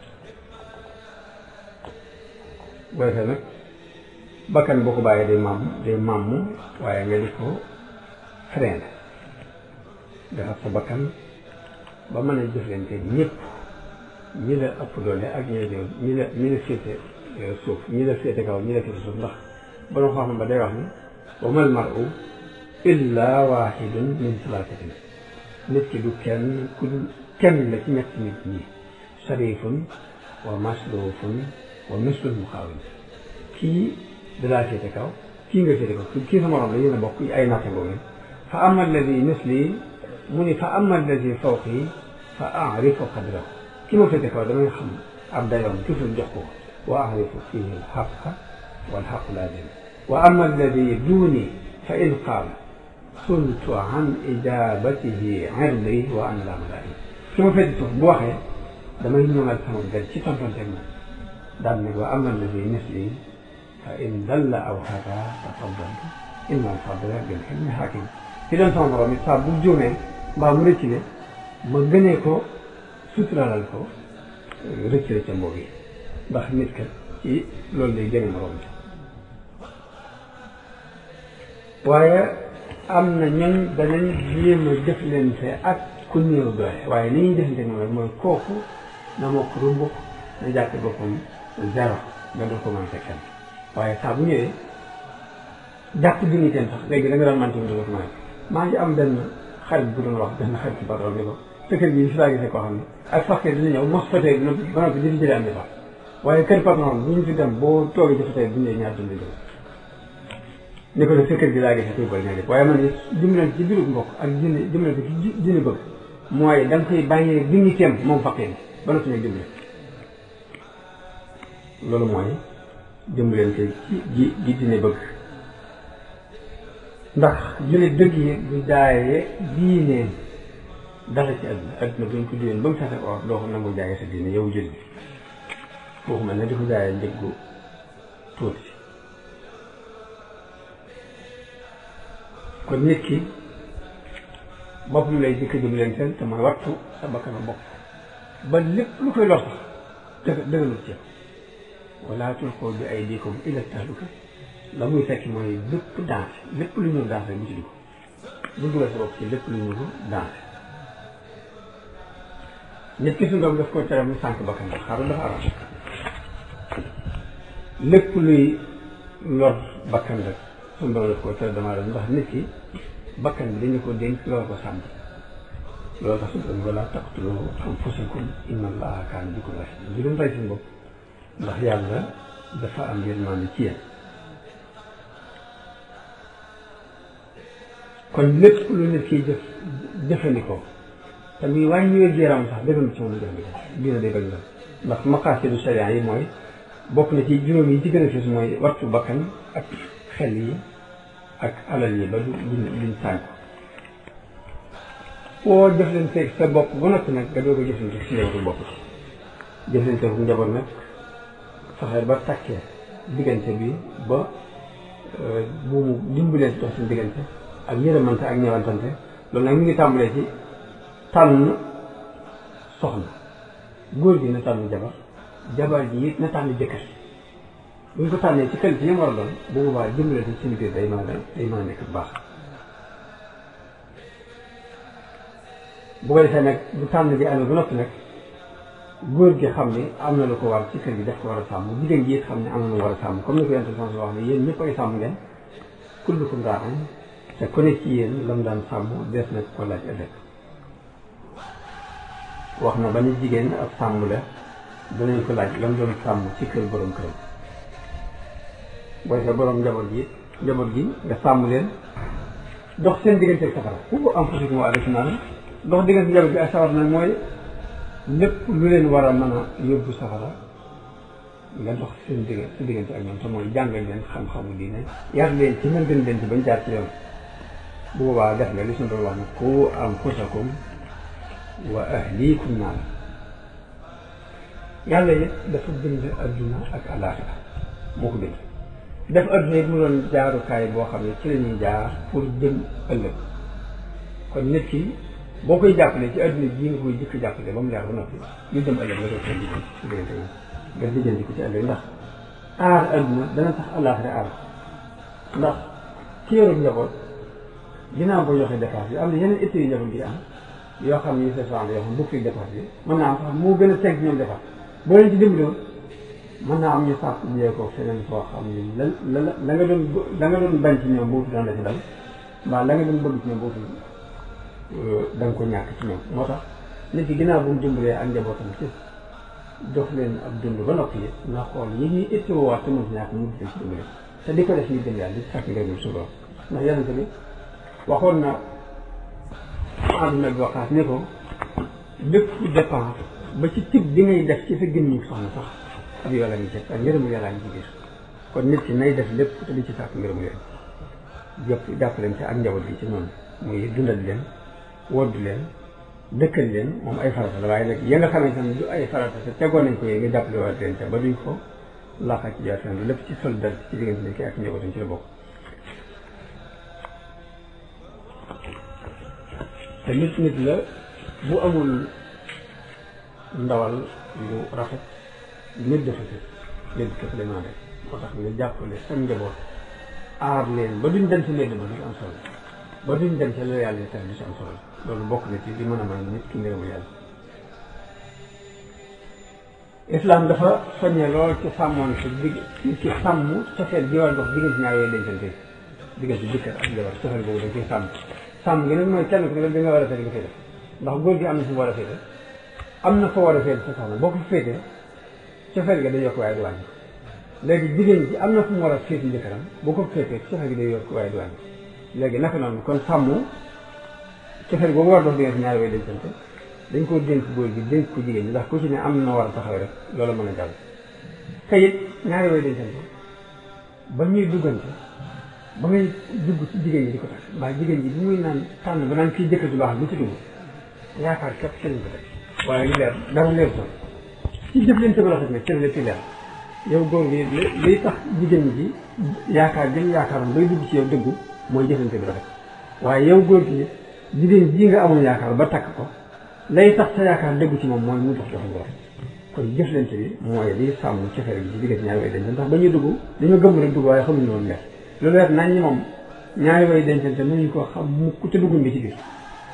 booy fee nag bakkan boo ko bàyyee day maam day màmm waaye nga di ko frein defar sa bakkan ba mën a jëflante ñëpp ñi la ëpp doole ak ñi la jëw ñi la ñi la féete suuf ñi la féete kaw ñi la féete suuf ndax borom xam-xam ba day wax ni wa mal mar'u illa wahidun min salatatin nit ki du kenn ku dul kenn la ci ñetti nit ñi sharifun wa maslufun wa mislul muqawin kii dalaa féete kaw kii nga féete kaw kii sa morom la yéen a bokk ay nattangoo ngeen fa ama alladi misli mu ni fa ama alladi fawqi fa arifu qadrahu ki ma féete kaw damay xam ab dayoom toujours jox ko wa arifu fihi alxaqa walxaqu laa dem wa ama alladi duuni fa in qaala sultu an ijabatihi irdi wa ana la malayi ki ma féete suuf bu waxee damay ñëwal sama der ci tontonte ak moom daal ne wa ama alladi misli fa in dalla aw hada tafaddaltu inna alfadla bil hilmi hakim ci doon sama borom it saa bu juumee mbaa mu rëccile ma gënee ko suturaalal ko rëccile ca mboob yi ndax nit ka ci loolu lay gëne morom bi waaye am na ñooñ danañ jéem a jëflante ak ku néew doole waaye ni ñuy jëflante moom rek mooy kooku na mokk rumbux na jàpp boppam zéro nga doo ko mën a fekkal waaye saa bu ñëwee jàpp dignitéem sax léegi da nga daan manti doo ko mën maa ngi am benn xarit bu doon wax benn xarit ci patron ni ko sa kër gi si laa gisee koo xam ne ak faxkee dina ñëw mos fatee dina ba noppi di jëlee am di fax waaye kër patron bu ñu fi dem boo toogee ci fatee bu ñëwee ñaar dund jëm ni ko ne sa kër gi laa gisee kuy bëri ñaar waaye man dimbalante ci biiru mbokk ak dina dimbalante ci dina bëgg mooy da nga koy bàyyee dignitéem moom faxkee ba noppi nag dimbale loolu mooy dimbalante ci gi gi dina bëgg ndax jullit dëgg yi du jaayee diine dara ci àdduna àdduna bu ñu ko diween ba mu sase or doo ko nangu jaayee sa diine yow jullit waxuma ne di ko jaayee njëggu tuuti kon nit ki boppam lay jëkk jëm leen seen te mooy wattu sa bakkanu bopp ba lépp lu koy lor sax dëgg dëggalul ci wala tulqu bi aydikum ila tahluka la muy fekk mooy lépp dansé lépp lu ñu dansé bu ci dugg bu dugal sa bopp ci lépp lu ñu dansé nit ki suñu doom daf ko tere mu sànq bakkan ba xaaral dafa aram lépp luy lor bakkan rek suñu doom daf ko tere damaa doon ndax nit ki bakkan bi dañu ko dénk loolu ko sàmm loolu tax suñu doom wala taqtulu anfusakum inna allaha kaana bikum rahiima di leen rey seen bopp ndax yàlla dafa am yërmande ci yéen kon lépp lu nit kiy jëf jëfandikoo te muy wàññi wér yaram sax dëgg na ci moom jëfandikoo dina day bañ la ndax maqaasidu sharia yi mooy bokk na ci juróom yi ci gën a fës mooy wattu bakkan ak xel yi ak alal yi ba du duñ duñ sànk boo jëflanteeg sa bopp ba noppi nag nga doog a jëflante si njabootu bopp ci jëflante bu njaboot nag fexeel ba takkee diggante bi ba bu mu dimbalee dox seen diggante ak yërëmante ak ñëwantante loolu nag mi ngi tàmbalee ci tànn soxna góor gi na tànn jabar jabar ji it na tànn jëkkër bu ñu ko tànnee ci qualité yi mu war a doon bu boobaa dimbalee ci seen biir day mën a day mën a nekk bu baax bu ko defee nag bu tànn ji amee ba noppi nag góor gi xam ne am na lu ko war ci kër gi daf ko war a sàmm jigéen ji it xam ne am na lu war a sàmm comme ni ko yonent bi wax ne yéen ñëpp ay sàmm ngeen kullukum raa'in te ku ne ci yéen lam daan sàmm des na ko laaj ëllëg wax na ba ni jigéen ab sàmm la danañ ko laaj lam doon sàmm ci kër borom këram booy sa borom njaboot gi njaboot gi nga sàmm leen dox seen diggante safara ku anfusakum wa ahliikum naaran dox diggante njaboot gi ak safara nag mooy lépp lu leen war a mën a yóbbu safara nga dox seen diggante seen diggante ak ñoom te mooy jàngal leen xam-xamu diine yar leen ci mën gën leen ci bañ jaar ci yoon bu boobaa def nga li suñu doon wax ne qu anfusakum wa ahliikum naaran yàlla it dafa bind adduna ak àllaaxira moo ko bind def adduna it mu doon jaarukaay boo xam ne ci la ñuy jaar pour jëm ëllëg kon nit ki boo koy jàppale ci adduna bii nga koy jëkk jàppale ba mu leer ba noppi ñu dem ëllëg nga doon seen diggante ci diggante nga lijjanti ko ci ëllëg ndax aar adduna dana tax àllaaxira aar ndax ci yorub njaboot ginnaaw boo joxee dépense bi am na yeneen itte yu njaboot gi am yoo xam ne yu see soxla yoo xam bukki dépense bi mën naa am sax moo gën a teg ñoom dépense boo leen ci dimbali mën naa am ñu sàpp jiyee ko feneen foo xam ne la la la nga doon la nga doon bañ ci ñoom boobu daan la ci dal mbaa la nga doon bëgg ci ñoom boobu da nga ko ñàkk ci ñoom moo tax nit ki ginnaaw bu mu dimbalee ak njabootam ci jox leen ab dund ba noppi it na xool yi ñuy itteewaat te mën si ñàkk mu di ci dimbali te di ko def ñu dem yàlla di sàkk ngërëm su borom ndax yonente bi waxoon na àdduna bi waxaat ne ko lépp dépense ba ci tib bi ngay def ci sa gémmiñ soxna sax ab yàlla ngi ci ak ngërëmu yàlla ngi ci biir kon nit ki nay def lépp te di ci sàkk ngërëmu yàlla jëpp jàpp leen ci ak njaboot gi ci noonu muy dundal leen woddu leen dëkkal leen moom ay farata la waaye nag ya nga xamante ne du ay farata te tegoon nañ ko yee nga jàppale waat leen ca ba duñ ko laaxa ci jaatan bi lépp ci solidarité ci diggante nit ki ak njabootam ci la bokk te nit nit la bu amul ndawal lu rafet nit dafa tëj nit képp la maa def moo tax nga jàppale sa njaboot aar leen ba duñ dem ci mbedd ba du am solo ba duñ dem ci la yàlla di tere du si am solo loolu bokk na ci li mën a may nit ki ngërëmu yàlla islam dafa soññee lool ci sàmmoon ci digg nit ki sàmm cofeel gi war a dox diggante ñaar yooyu dencante diggante jëkkër ak jabar cofeel boobu dañ koy sàmm sàmm gi nag mooy kenn ku ne bi nga war a fete nga koy def ndax góor gi am na fu mu war a fete am na fa war a fete sa soxna boo ko féetee cofeel ga day yokk waaye du wàññi léegi jigéen ji am na fu mu war a féeti jëkkëram boo ko féetee cofeel gi day yokk waaye du wàññi léegi naka noonu kon sàmm cofeel boobu war a dox diggante ñaari way dencante dañ koo dénk góor gi dénk ko jigéen ñi ndax ku ci ne am na war a taxaw rek loolu mën a jàll te it ñaari way dencante ba ñuy duggante ba ngay dugg ci jigéen ñi di ko tax mbaa jigéen ji bi muy naan tànn ba naan kii jëkkër ju baax bu ci dugg yaakaar képp ci lañ ko teg waaye li leer dara leer ko ci jëf leen tëb rafet ne cër lépp ci leer yow góor gi liy tax jigéen ji yaakaar gën yaakaaroon bay dugg ci yow dëgg mooy jëflante bi rafet waaye yow góor gi jigéen ji nga amoon yaakaar ba takk ko lay tax sa yaakaar dëgg ci moom mooy mu dox joxe bu rafet kon jëflante bi mooy liy sàmm cofeel gi ci diggante ñaari way dencante ndax ba ñuy dugg dañoo gëm rek dugg waaye xamuñu woon leer loolu rek nañ ñi moom ñaari way dencante mënuñu ko xam mukk te dugguñ bi ci biir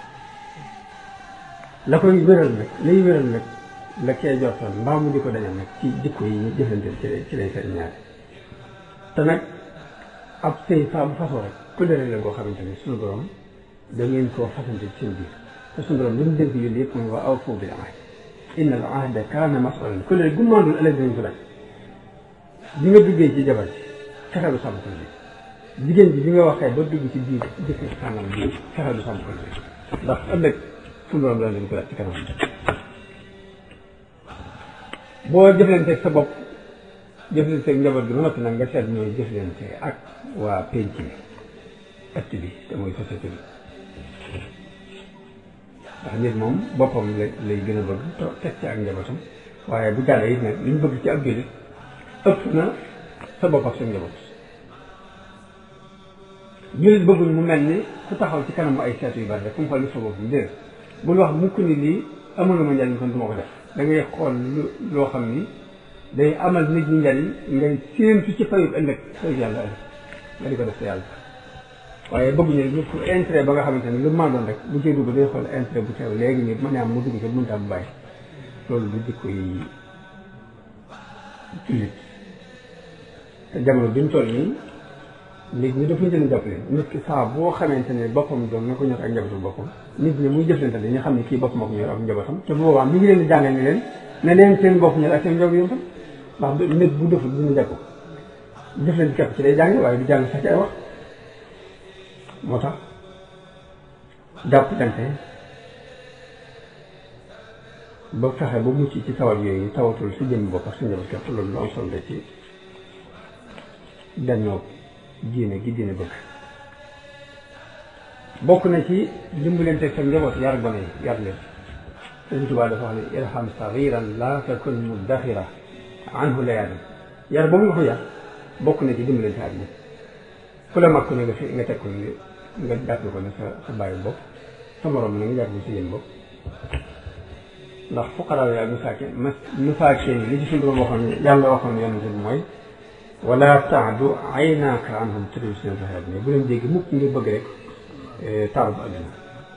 la koy wéral nag lay wéral nag la kee jortoon mbaa mu di ko dañal nag ci jikko yi ñu jëflante ci ci lay feeñ ñaari te nag ab sëy fa bu fasoo rek kulëre la goo xamante ni suñu borom da ngeen koo fasante ci seen biir te suñu borom li mu dénk yooyu yëpp mooy waa aw foofu bil ahd inna al ahda kaana mas'uulan kulëre gu mandul ëllëg dañ ko laaj bi nga duggee ci jabar ci fexeelu sàmm ko bi jigéen ji bi nga waxee ba dugg ci biir jëkkër sàngam bi fexeelu sàmm ko bi ndax ëllëg suñu borom dana leen ko laaj ci kanam boo jëflanteeg sa bopp jëflanteeg njaboot bi ba noppi nag nga seet ñooy jëflante ak waa penc bi ëtt bi te mooy société bi ndax nit moom boppam lay lay gën a bëgg to teg ci ak njabootam waaye bu jàllee it nag li ñu bëgg ci ab jullit ëpp na sa bopp ak sa njaboot jullit bëgguñ mu mel ni ku taxaw ci kanamu ay seetu yu bari rek fu mu xool sa bopp bi dégg bul wax mukk ni lii amul na ma njariñ kon du ma ko def da ngay xool lu loo xam ni day amal nit ñi njariñ ngay séentu ci fayut ëllëg fayut yàlla ëllëg nga di ko def sa yàlla waaye bëgguñu rek pour intérêt ba nga xamante ne lu maa doon rek bu cee dugg day xool intérêt bu teew léegi nii mën naa am mu dugg ci mënta bu bàyyi loolu du jikko yi jullit te jamono bi ñu toll nii léegi ñu def ñu jënd jàppale nit ki saa boo xamante ne boppam doon na ko ñor ak njabootu boppam nit ñi muy jëflante dañu xam ne kii boppam ak ñor ak njabootam te bu boobaa mi ngi leen di jàngal ni leen ne leen seen bopp ñor ak seen njaboot yom tam ndax nit bu deful dina jàpp jëflante képp ci day jàng waaye du jàng sax ci ay wax moo tax jàppalante ba fexe ba mucc ci tawat yooyu tawatul si jëmm bopp ak si njaboot képp loolu lu am solo la ci bennoo diine gi diine bëgg bokk na ci dimbalante sa njaboot yar gone yi yar leen Sëriñ Tuubaa dafa wax ne irham sagiran la takun muddaxira anhu layaadan yar boobu nga ko yar bokk na ci dimbalante ak nit ku la mag ku ne nga fi nga teg ko nga jàpp ko ne sa sa bàyyi bopp sa morom na nga jàpp ko si yéen bopp ndax fuqaraa yi ak masaakin masaakin yi li ci suñu borom waxoon yàlla waxoon yonente bi mooy wala taadu aynaaka anhum turiidu zinata l-hayaati dunya bu leen jéggi mukk ngir bëgg rek taaru bu àddina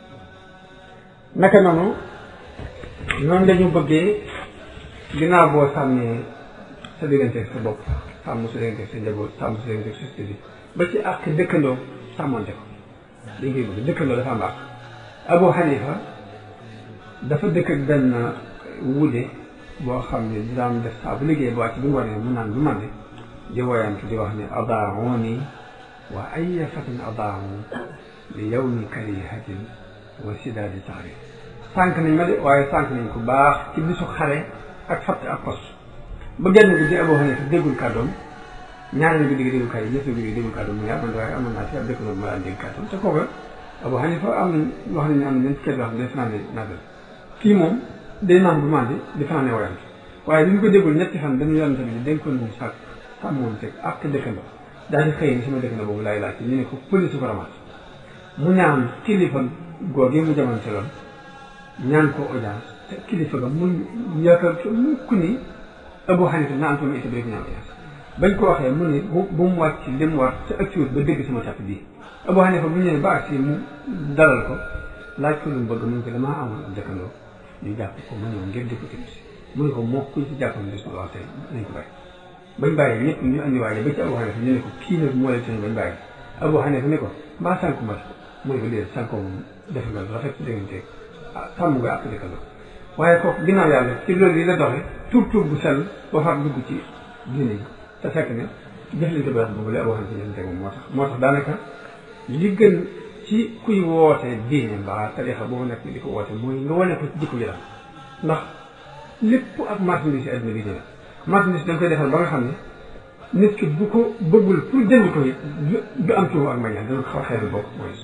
naka noonu noonu dañu bëggee ginnaaw boo sàmmee sa diggante sa bopp sàmm sa diggante sa njaboot sàmm sa diggante sa société bi ba ci àq dëkkandoo sàmmonte ko dañ koy bëgg dëkkandoo dafa am àq Abu Hanifa dafa dëkk ak benn wude boo xam ne di daan def saa bu liggéey ba wàcc bi mu waree mu naan du màndi di woyantu di wax ne adaa'uuni wa ayya fatin adaa'u li yawmi karihatin wa sidaadi taari sànq nañ ma de waaye sànq nañ ko baax ci bisu xare ak fatt ak pos ba genn guddi Abu Hanifa déggul kàddoom ñaareel guddi gi déggul kàddoom ñetteel guddi gi déggul kàddoom mu yaar man waaye amoon naa ci ab dëkk loolu ma daan dégg kàddoom te kooka Abu Hanifa am nañ wax nañ am nañ kenn wax ne fanaane naafel kii moom day naan bu mandi di fanaane woyantu waaye bi ñu ko déggul ñetti fan dañu yonante bi dénkoon ñu sàkk sàmmoon teg ak dëkkandoo daal di xëy ni sama dëkkandoo boobu laay laaj ñu ne ko police ko ramat mu ñaan kilifa googu mu jamante loon ñaan ko audience te kilifa ga mu yaakaar mukk ni Abu Hanifa na am sama ité bi rek ñaan audience bañ ko waxee mu ne bu bu mu wàcc li mu war te ak ba dégg sama càpp bii Abu Hanifa bu ñëwee ba ak si mu dalal ko laaj ko lu mu bëgg mu ne ko damaa amoon ab dëkkandoo ñu jàpp ko mu ñëw ngir di ko timis mu ne ko moo kuñ ci jàppoon di soxla tey nañ ko bàyyi bañ bàyyi ñëpp ñu andi waaye ba ci Abu Hanifa ñu ne ko kii nag moo leen tënk bañ bàyyi Abu Hanifa ne ko mbaa sànq ma mu ne ko déedéet sànqoo moom def nga rafet ci diggante ah sàmm nga ak dëkkandoo waaye kooku ginnaaw yàlla ci loolu yi la doxe tuub tuub bu sell ba far dugg ci diine ji te fekk ne jëflante bu rafet boobu la Abu Hanifa jëflante moom moo tax moo tax daanaka li gën ci kuy woote diine mbaa tarixa boobu nekk di ko woote mooy nga wane ko ci jikko ji ndax lépp ak marchandise adduna bi jëlee marchandise da nga koy defal ba nga xam ne nit ki bu ko bëggul pour jënd ko it du am tuubu ak mbañal dana ko xaw a xeetu bokk mooy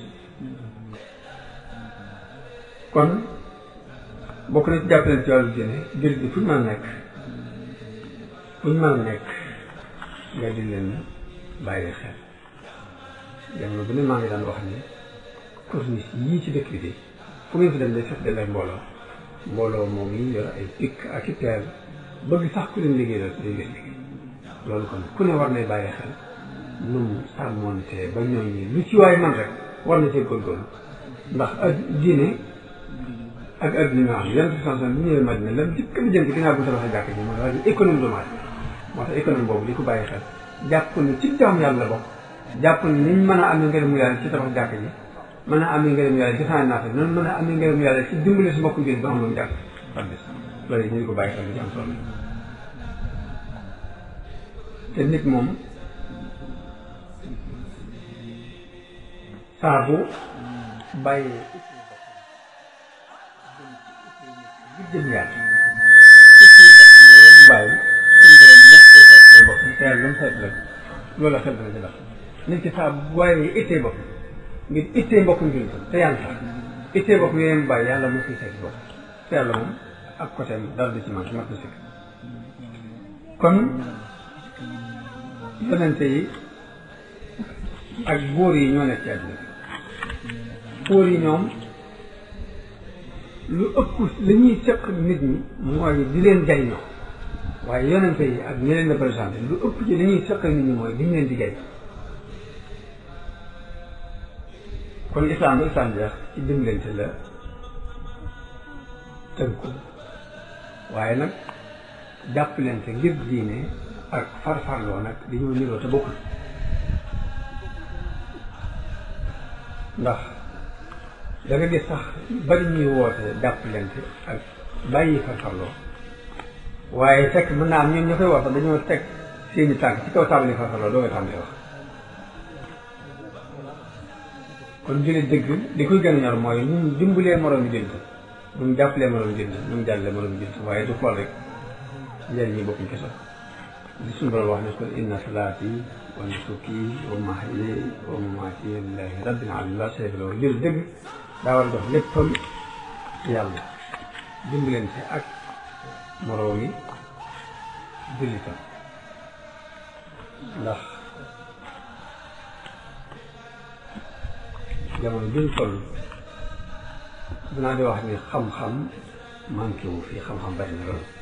kon bokk na ci jàppale ci wàllu diine jël bi fu ñu mën a nekk fu ñu mën a nekk nga di leen bàyyi xel jamono bu ne maa ngi daan wax ni corniche yii ci dëkk bi de fu ngeen fi dem day fekk dem mbooloo mbooloo moom yi yor ay picc ak i peel bëgg sax ku leen liggéey loolu day leen liggéey loolu kon ku ne war nay bàyyi xel nu mu sàmmoonte ba ñooñu lu ci waay man rek war na cee góorgóorlu ndax ak diine ak adduna am yenn situation bi ñëwee Madina lan jëkk a jënd ginnaaw bu tabaxee jàkk ji mooy wàllu économie doomu aadama moo tax économie boobu di ko bàyyi xel jàpp ne ci jaamu yàlla la bokk jàpp ne niñ mën a amee ngërëmu yàlla ci tabax jàkk ji mën a amee ngërëmu yàlla ci saa naata noonu mën a amee ngërëmu yàlla ci dimbali si mbokk jël ba am lu mu jàkk par bis loolu ñu di ko bàyyi xel di ci am solo te nit moom saa bu bàyyi jëm yàlla bàyyi te yàlla lu mu seet rek loolu la xel dana ci def nit ki saa bu waaye ittee bopp ngir ittee mbokk njur te yàlla sax ittee bopp yooyu bàyyi yàlla moo fiy seet bopp te yàlla moom ak côté dara du ci man mat na sikk kon yonente yi ak góor yi ñoo nekk ci àdduna góor yi ñoom lu ëpp li ñuy seq nit ñi mooy di leen jariñoo waaye yonente yi ak ñi leen représenté lu ëpp ci li ñuy seq nit ñi mooy diñ leen di jariñ kon islam ba islam jeex ci dimbalante la tënku waaye nag jàppalante ngir diine ak farfarloo nag di ñëw niroo te bokkul ndax da nga gis sax bari ñuy woote jàppalante ak bàyyi farfarloo waaye fekk mën naa am ñoom ñoo koy wax sax dañoo teg seeni tànk ci kaw taabali farfarloo doo nga tàmbalee wax kon jullit dëgg li koy gën a ñor mooy ñu dimbalee moroom yi jullit ñu jàppalee moroom yi jullit ñu jàllalee moroom yi jullit waaye du xool rek njëriñ ñi bokkuñ kese li suñu borom wax ne ko inna salaati wa nusuki wa mahyaaya wa mamaati lillahi rabbil alamin la sharika lahu jullit dëgg daa war a jox léppam yàlla dimbaleen si ak moroom yi jullitam ndax jamono bi ñu toll dinaa di wax ni xam-xam manqué wu fi xam-xam bari na lool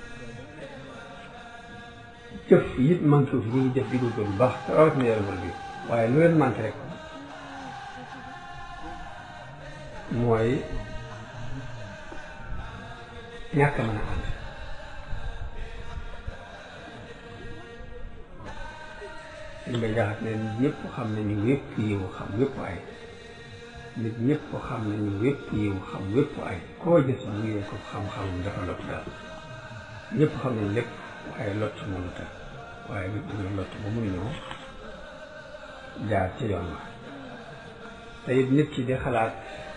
jëf it manqué wu fi ñu ngi jëf di góorgóorlu bu baax te rawatina yaram bi waaye lu leen manqué rek mooy ñàkk a mën a ànd suñ bay jaxat ne ñëpp xam ne ñu wépp yiw xam wépp ay nit ñëpp xam ne ñu wépp yiw xam wépp ay koo gis mu ngi ko xam-xam dafa lott daal ñëpp xam ne lépp waaye lott mënu tax waaye nit dañoo lott ba mënuñoo jaar ci yoon wa te it nit ki di xalaat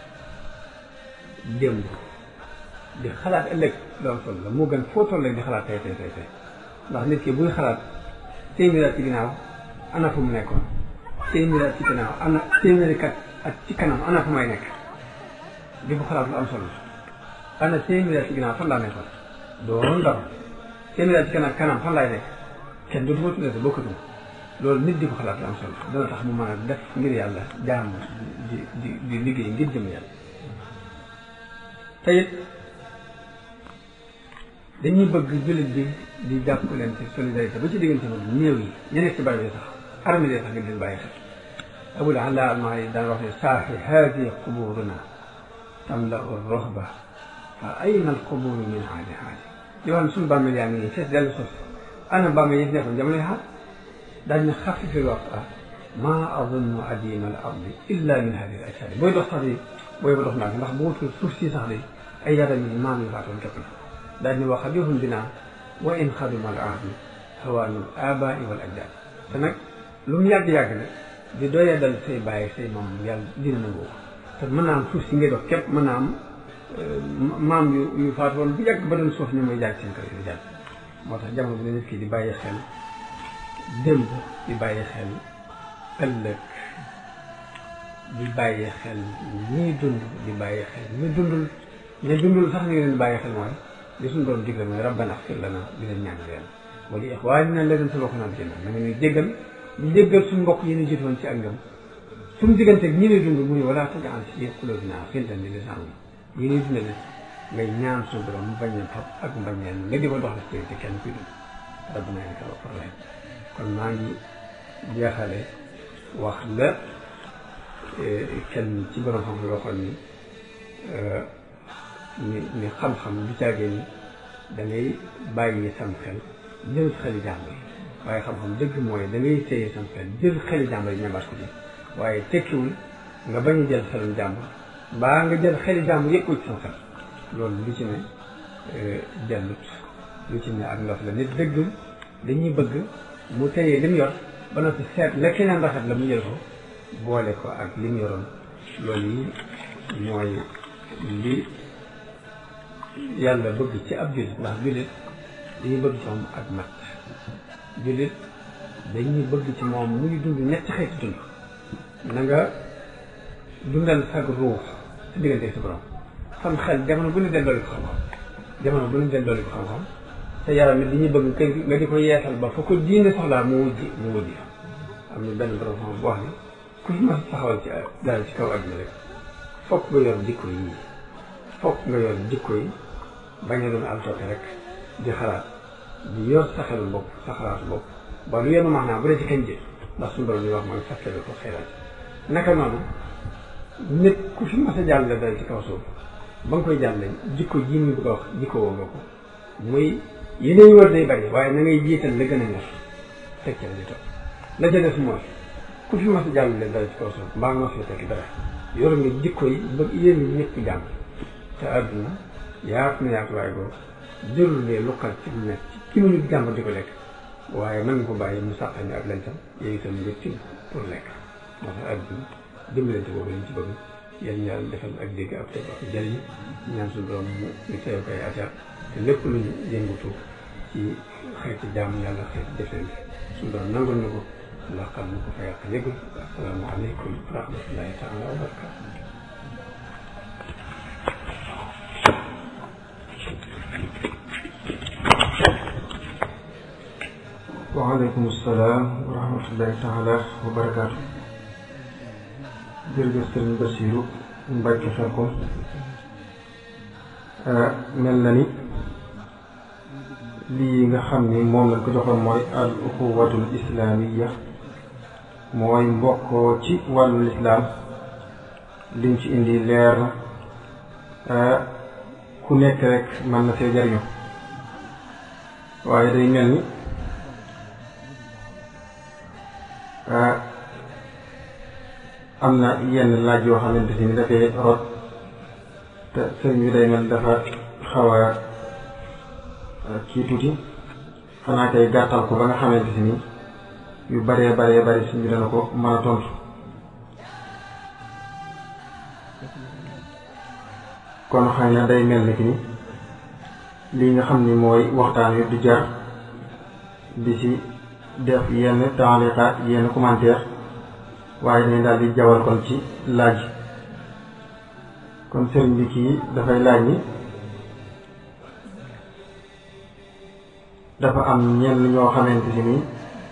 démb di xalaat ëllëg loolu sol la moo gën foo toll di xalaat tey tey tey tey ndax nit ki buy xalaat téeméeri at ci ginnaaw ana fu mu nekkoon téeméeri at ci ginnaaw ana téeméeri kat ak ci kanam ana fu may nekk di ko xalaat lu am solo ana téeméeri at ci ginnaaw fan laa nekkoon doon ndaw téeméeri at ci kanam kanam fan laay nekk kenn dootu ma tuddee bokkatu loolu nit di ko xalaat lu am solo dana tax mu mën a def ngir yàlla jaam di di di liggéey ngir jëm yàlla te it dañuy bëgg jullit bi di jàpp leen ci solidarité ba ci diggante moom néew yi ñu nekk ci barab yi sax armée yi sax nga leen bàyyi xel abul ala alma yi daan wax ne saafi haadi quburuna tamlau roxba fa ayna al quburu min haadi haadi di wax ne suñu bàmmeel yaa ngi nii fees dellu sos ana bàmmeel yi fi nekkoon jamono yi xaar daañu ne xafifi waqta ma azunnu adima al ardi illa min hadi al ashari booy dox sax di booy ba dox naa ndax bu wutul suuf si sax di ay yaram yi maam yi faatoon képp la daal ni wax xadihum bina wa in xaduma al ahdi hawaanul abaai wal ajdaad te nag lu mu yàgg-yàgg nag di doyee dal say bàyyi say maam yàlla dina nangoo te mën naa am suuf si ngay dox képp mën naa am maam yu yu faatu woon bu yàgg ba doon suuf ñu mooy jaag seen kër yi jàll moo tax jamono bi ne nit ki di bàyyi xel démb di bàyyi xel ëllëg di bàyyi xel ñii dund di bàyyi xel ñi dundul ñi dundul sax ñu leen bàyyi xel mooy li suñu doon digle mooy rabbana xfir lana di leen ñaan leen wala ixwaanina alladina sabaquna bil iimaan na nga ñuy jéggal di jéggal suñu mbokk yi ñu jiitu woon ci ak ngëm suñu diggante ñi ñuy dund mu ne wala tajal fi qulubina ghillan lil ladina aamanu ñi ñuy dund ne ngay ñaan suñu borom mu bañ a fab ak mbañeel nga di ko dox la ci kenn kuy dund rabbana innaka ghafurun rahiim kon maa ngi jeexale wax la kenn ci borom xam nga waxoon ni ni ni xam-xam du caagee ni da ngay bàyyi sam xel jël xeli jàmbur yi waaye xam-xam dëgg mooy da ngay téye sam xel jël xeli jàmbur yi ñambaat ko ci waaye tekkiwul nga bañ a jël xelum jàmbur mbaa nga jël xeli jàmbur yëpp ko ci sam xel loolu lu ci ne jëllut lu ci ne ak ndox la nit dëgg dañuy bëgg mu téye li mu yor ba noppi seet la keneen rafet la mu jël ko boole ko ak li mu yoroon loolu yi mooy li yàlla bëgg ci ab jullit ndax jullit dañuy bëgg ci moom ak mat jullit dañuy bëgg ci moom muy dund ñetti xeeti dund na nga dundal sag ruux sa diggante sa borom sam xel jamono bu ne del dooli ko xam-xam jamono bu ne del dooli ko xam-xam te yaram it dañuy bëgg kay nga di ko yeesal ba fa ko diine soxlaa mu wujji mu wujji am na benn borom xam bu wax ni ku fi mas taxawal ci daal ci kaw àdduna rek fokk nga yor jikko yi fokk nga yor jikko yi bañ a doon al toppe rek di xalaat di yor sa xelu bopp sa xalaatu bopp ba lu yenu maanaam bu dee ci kañ ji ndax suñu borom li wax mooy fàttali ko xeeraat naka noonu nit ku fi mas a jàll dal ci kaw suuf ba nga koy jàlle jikko ji ñu bëgg a wax jikko woo nga ko muy yeneen wër day bari waaye na ngay jiital la gën a ñor teg ca di topp la ca def mooy ku fi mas a jàll leen dara ci kaw suuf mbaa nga mas a tekki dara yor nga jikko yi ba yéen ñëpp jàng te àdduna yaatu na yaatu waaye boobu jërul lee lukkal ci lu nekk ci mu ñu jàmb di ko lekk waaye mën nga ko bàyyi mu sàqani ak lañ tam yow itam nga tibb pour lekk moo tax àdduna dimbalante boobu lañ ci bëgg yéen yàlla defal ak dégg ak teg ak jëriñ ñaan suñu borom mu ñu teew koy atar te lépp lu ñu yëngatu ci xeeti jaamu yàlla xeeti defendi suñu borom nangul na ko ndax xam na ko fa yàq yëgul assalaamu aleykum wa rahmatullahi taala wa barakatu
waaleykum salaam wa rahmatullahi taala wa barakaatu jërëjëf sëriñ Basiru Mbàkke Xelkom mel na ni lii nga xam ni moom lañ ko joxoon mooy al uxuwatul islaamiya mooy mbokkoo ci wàllu lislaam liñ ci indi leer na ku nekk rek mën na see jariñu waaye day mel ni am na yenn laaj yoo xamante ni dafay rot te sëriñ bi day mel dafa xaw a kii tuuti xanaa kay gàttal ko ba nga xamante ni yu baree baree bari sëriñ bi dana ko mën a tontu kon xëy na day mel ni ki ni lii nga xam ni mooy waxtaan wi du jar di ci def yenn taaliqaat yenn commentaire waaye dañ daal di jawal kon ci laaj kon sëriñ bi kii dafay laaj ni dafa am ñenn ñoo xamante si ni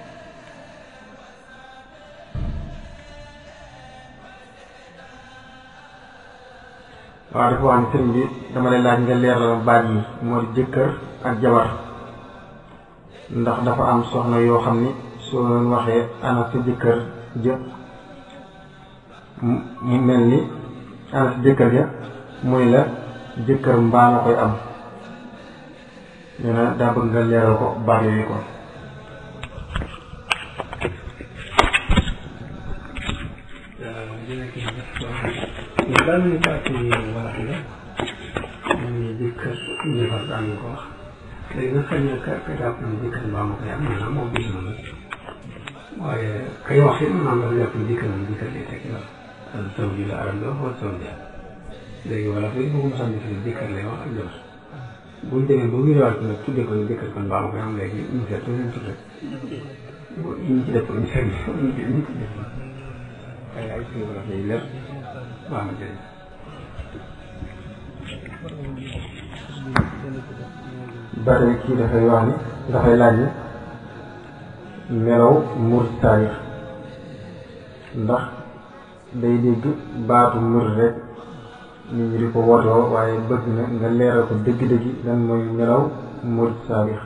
waaw dafa wax ni sëriñ bi dama lay laaj nga leeral ma baat yi moo di jëkkër ak jabar ndax dafa am soxna yoo xam ni soo leen waxee ana sa jëkkër jë mu mel ni ana sa jëkkër ja muy la jëkkër mbaa nga koy am nee na daa bëgg nga leeral ko baat yooyu ko
daal ñu baati wala la ñu jëkkër jabar daan ko wax léegi nag xëy na ka ka jàpp ne jëkkër mbaa ma koy am maanaam moom gis na la waaye kay wax it maanaam dafa jàpp ne jëkkër moom jëkkër lay tekki la al zawji la arab la wala zawja léegi wala foofu il faut que mu xam ne jëkkër lay wax ak jabar bu ñu demee ba wéeruwaat ko nag tuddee ko ne jëkkër kon mbaa ma koy am léegi ñu seet lu leen tuddee ñu ci def ko ñu seet ñu ci ñu ci def ay ay suñu wala fay leer baax na jërëjëf
ba tey kii dafay wax ni dafay laaj ni melaw murid taarix ndax day dégg baatu murid rek nit ñi di ko wootoo waaye bëgg na nga leeral ko dëgg-dëgg lan mooy melaw murid taarix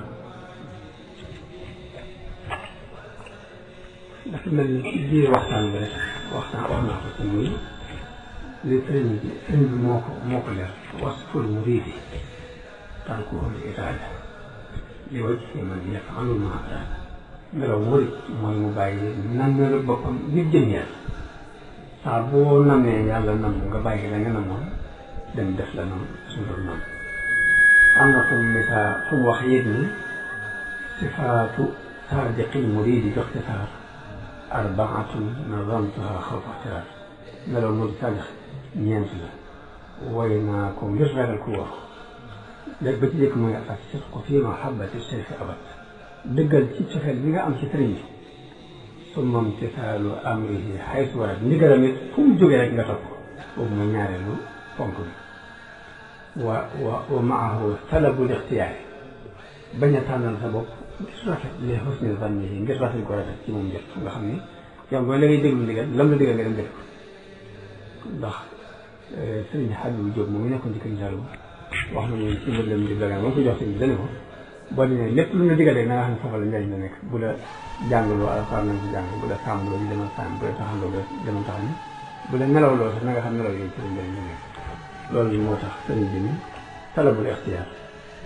dafa mel ni ci biir waxtaan bi rek waxtaan wax naa ko ci muy li sëriñ bi sëriñ bi moo ko moo ko leer wasful muridi tarkuhu li iraada li wajhi man yaf'alu ma araada melaw murid mooy mu bàyyi nammeelu boppam ngir jëm yàlla saa boo namee yàlla nam nga bàyyi la nga namoon dem def la noonu suñu doon nam am na fu mu misaa fu mu wax yéeg ni sifaatu saadiqil muridi jox ci saar arbaatun nazamtuha xawfa ixtiraar melaw murid saadix ñeent la way naa ko ngir ragal ku wax léegi ba ci jëkk mooy ak sidqu fi mahabbati cheikh abad dëggal ci cofeel bi nga am ci sëriñ bi summa imtisaalu amrihi xaytu warat ndigalam it fu mu jógee rek nga topp boobu mooy ñaareelu ponk bi wa wa wa maahu talabul ixtiyaari bañ a tànnal sa bopp ngir rafet li husni zannihi ngir rafet ko rafet ci moom jot nga xam ni yow mooy la ngay déglu ndigal lam la digal nga dem def ko ndax sëriñ Habib Diop moom nekkoon ci kër Saalum wax na ne ci mbir mi di blaga moom ko jox sëriñ bi dane ko boo demee lépp lu la digal rek na nga xam ne foofa la njëriñ la nekk bu la jàngaloo alxuraan nañ ci jàng bu la sàmmloo ñu demal sàmm bu la taxandoo la demal taxan bu la nelawloo sax na nga xam nelaw yooyu ci la njëriñ la nekk loolu moo tax sëriñ bi ni talabul ixtiyaar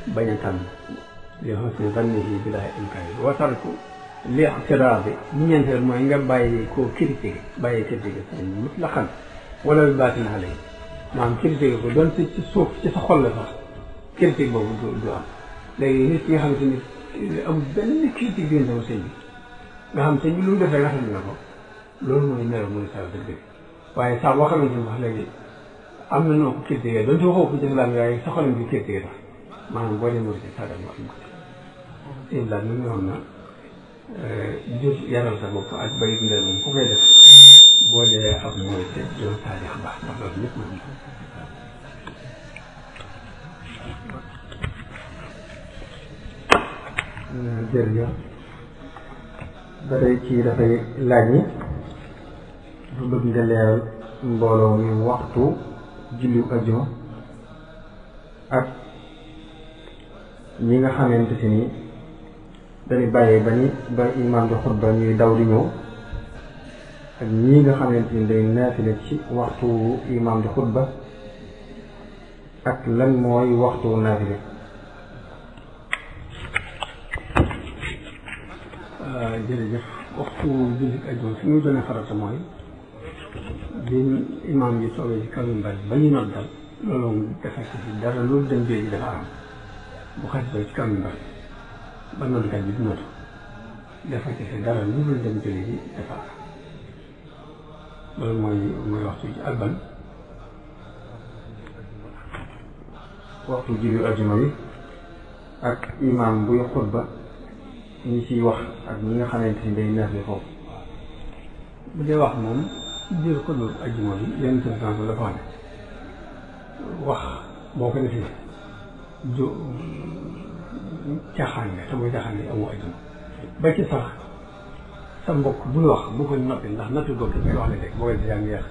bañ a tànn li husni zannihi billahi imkaani wa tarku li i'tiraadi bi ñeenteel mooy nga bàyyi koo critiqué bàyyi critiqué sëñ bi mutlaqan wala bi baatin alay maanaam critiqué ko doon ci suuf ci sa xol la sax critique boobu du du am léegi nit ki nga xam te ni amul benn critique diggante sama sëñ bi nga xam sëñ bi lu mu def rek nga xam ne ko loolu mooy melo muy sa dëgg waaye saa boo xamante ni wax léegi am na noo ko critiqué doon ci waxoo ko ci islam waaye sa xolam bi critiqué tax maanaam boo demee ci sagal mu am ko ci islam mi nga xam na jur yaral sa bopp ak bay dundal moom ku koy def boo dee ab mooy te doon saalix baax ndax loolu ñëpp moom
jërëjëf ba tey ci dafay laaj yi dafa bëgg nga leeral mbooloo mi waxtu julli ajuma ak ñi nga xamante si ni dañuy bàyyee ba ni ba imaam di xutba ñuy daw di ñëw ak ñii nga xamante ni day naafile ci waxtu imaam di xutba ak lan mooy waxtu naafile.
jërëjëf waxtu julli ajuma fi muy doone farata mooy bi imaam yi toogee ci kaw minbar ba ñu noddal loolu dafa ci dara loolu dañ jooy ji dafa am bu xasee ci kaw minbar ba noddkat bi di nodd dafa ci dara loolu dem julli ji dafa am loolu mooy mooy waxtu ji alban
waxtu julli ajuma bi ak imaam buy xutba ñi ciy wax ak ñi nga xamante ni day neex li foofu.
bu dee wax moom ci biir xutba ajuma bi yenn circonstance dafa wax ne wax boo ko defee ju caaxaan nga te mooy caaxaan nga amoo ajuma ba ci sax sa mbokk buy wax bu ko noppi ndax noppi bokk ngay wax ne rek boo koy defee yaa ngi yàq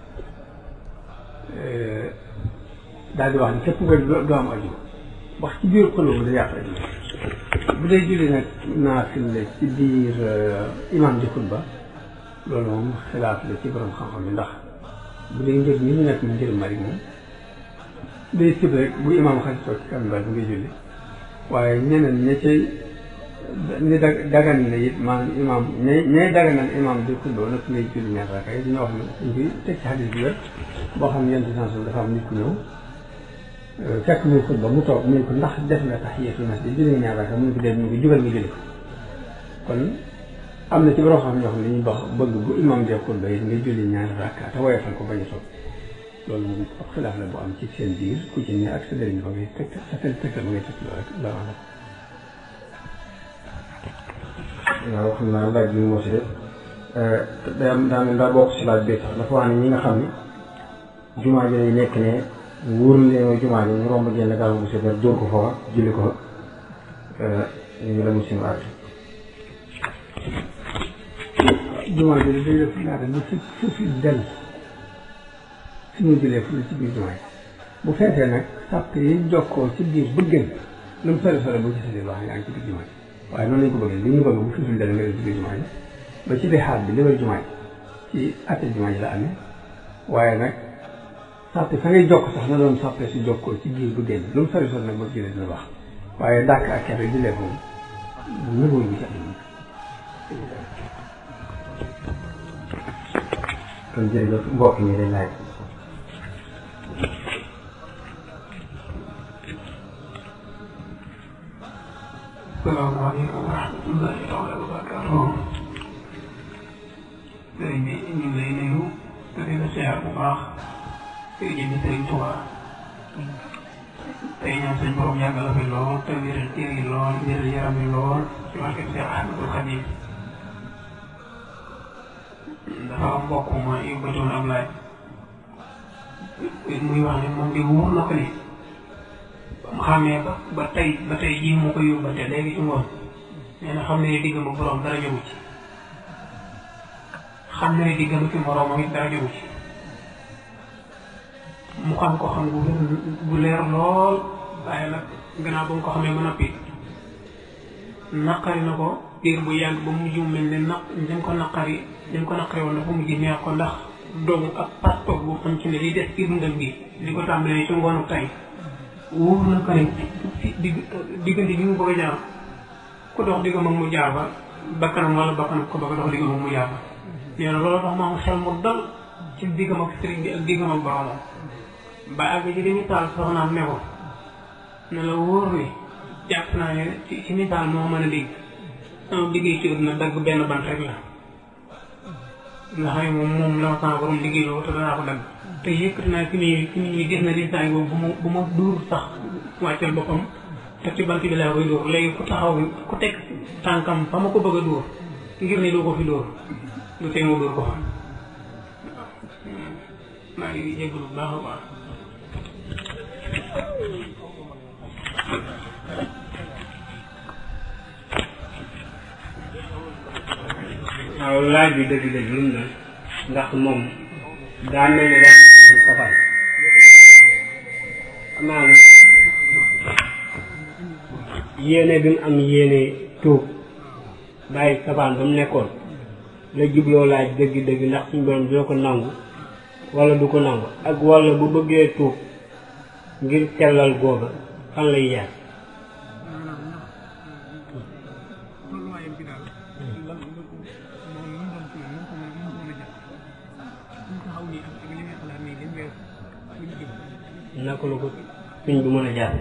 daal di wax ne képp nga doo am ajuma wax ci biir xutba bi da yàq ajuma bu dee julli nag naafila ci biir imam di xutba loolu moom xilaaf la ci borom xam-xam yi ndax bu dee njëg mi ñu nekk mu njël mari moom day sib rek bu imam xas toog ci kanam bu ngay julli waaye ñeneen ña cay ni da dagan na it maanaam imam ña ñay daganal imam di xutba nag ngay julli ñaar raaka yi dañoo wax ne dañ koy teg ci xadis bi wér boo xam ne yenn sens dafa am nit ku ñëw fekk muy xutba mu toog mu ne ko ndax def nga tahiyatul masjid julli ñaar raaka mu ne ko def mu ko jugal nga julli ko kon am na ci borom xam ñoo xam ne dañuy bax bëgg bu imam dee xutba yi nga julli ñaari raaka te woyofal ko bañ a toog loolu moom ab xilaaf la bu am ci seen biir ku ci ne ak sa dëriñ ba ngay teg sa teg teg ba ngay teg loolu rek la wax
waaw xam naa laaj bi moo si def day am daa mel daa bokk si laaj bi sax dafa wax ne ñi nga xam ne jumaa ji lay nekk ne wóor leen jumaa ji ñu romb génn gaaw bu séddar dóor ko foofa julli ko ñu la muslim aat
jumaa ji day def ñaata ñu fi fu fi del suñu jëlee fu ci biir jumaa ji bu fekkee nag sàpp yi jokkoo ci biir bëggën lu mu sori sori bu ci sori wax yaa ngi ci biir jumaa ji waaye noonu lañ ko bëggee li ñu bëgg bu fi fi del nga dem ci biir jumaa ji ba ci dexaat bi li wër jumaa ji ci atte jumaa ji la amee waaye nag sàppe fa ngay jokk sax na doon sàppe si jokkoo ci biir bëggën lu mu sori sori nag boo jëlee dina baax waaye dàkk ak kere jullee moom nëboo bi ci am
kon jërëjëf mbokk ñi dañ laaj
salaamaaleykum wa rahmatullahi taala wa barakaatuh sëriñ bi ñu ngi lay nuyu te di la siyaar bu baax tey jëndi sëriñ Tuubaa tey ñaan suñ borom yàggal la fi lool te wéral cër yi lool wéral yaram yi lool ci barke Seex Ahmadul Xadiim dafa am mbokk ma yóbbatoon am laaj muy wax ne moom di wóor na ko ni ba mu xamee ba ba tey ba tey jii moo ko yóbbante léegi ci ngoon nee na xam ne diggam ak borom dara jógu ci xam ne diggam ak moroomam it dara jógu ci mu xam ko xam gu gu leer lool waaye nag gannaaw ba mu ko xamee ba noppi naqari na ko diir bu yàgg ba mujj mu mel ne naq dañ ko naqari dañ ko naqari woon dafa mujj neex ko ndax dogu ak pas-pas bu am ci ne li des ci dundam gi li ko tàmbalee ci ngoonu tey wóor na ko ne fi digg diggante bi mu bëgg a jaar ku dox digg moom mu jaar fa bakkanam wala bakkanam ko bëgg a dox digg moom mu jaar fa nee na loolu tax ma am xel mu dal ci diggam ak sëriñ bi ak diggam ak boromam ba àgg ci li misaal soxnaam ne ko ne la wóor ni jàpp naa ne ci ci misaal moo mën a dégg sama liggéey ci na dagg benn bant rek la nga xam ne moom moom la ma sama borom liggéey loolu te danaa ko dagg te yëkkati naa fi muy fi muy gis na distaay boobu bu ma bu ma duur sax wàccal boppam te ci bant bi laa koy dóor léegi ku taxaw ku teg tànkam fa ma ko bëgg a dóor ngir ne doo ko fi dóor du tee ma dóor ko fa maa ngi jégalu bu baax a baax.
waaw laaj bi dëgg-dëgg lu mu doon ndax moom daa mel ne daa nekk safar amaana yéene bi mu am yéene tuub bàyyi safaan ba mu nekkoon la jubloo laaj dëgg-dëgg ndax suñu borom dina ko nangu wala du ko nangu ak wala bu bëggee tuub ngir sellal googa fan lay jaar. naka la ko suñ bu mën a jaar.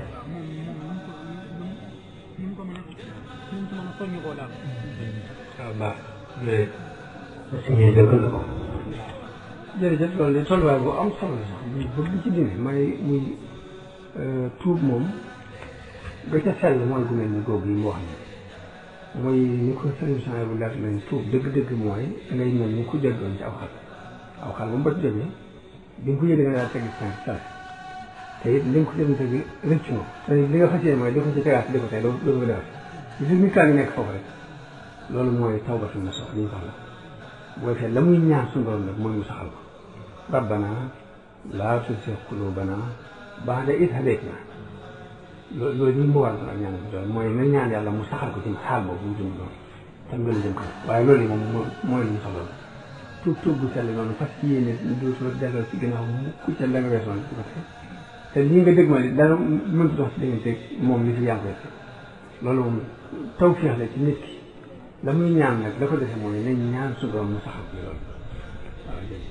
waaw baax jërëjëf. jërëjëf loolu de tolluwaay bu am solo la sax bu bëgg ci dine may muy tuub moom ga ca sell mooy gu mel ni googu yi mu wax ni mooy ni ko sëriñ Saaliw bu leer nañ tuub dëgg-dëgg mooy ngay mel ni ku jëggoon ci aw xal aw xal ba mu bët jógee bi nga ko yëgee da nga daal tegi sànq sell te it li nga ko jënd tegi rëcc nga te li nga fas yéene mooy di ko ci tegaat di ko tey doo doo ko defar li nit kaa ngi nekk foofu rek loolu mooy tawbatu nasuux li ñu soxla booy fee la muy ñaan suñu borom nag mooy mu saxal ko rabbana laa tuzigh quluubana ba'da idh hadaytana loolu loolu li mu war ak ñaan bi doon mooy nga ñaan yàlla mu saxal ko ci xaal boobu mu jëm doon tam nga la jëm kanam waaye loolu yi moom moo mooy li ñu soxla tuub tuub bu sell noonu fas ci yéene dootoo delloo ci ginnaaw mukk ca la nga weesoon ci ko te lii nga dégg ma li dara mëntu dox ci diggante moom li fi yàgg rek loolu moom tawfeex la ci nit ki la muy ñaan nag la ko defe mooy nañ ñaan su doon mu saxal ko loolu waaw jërëjëf.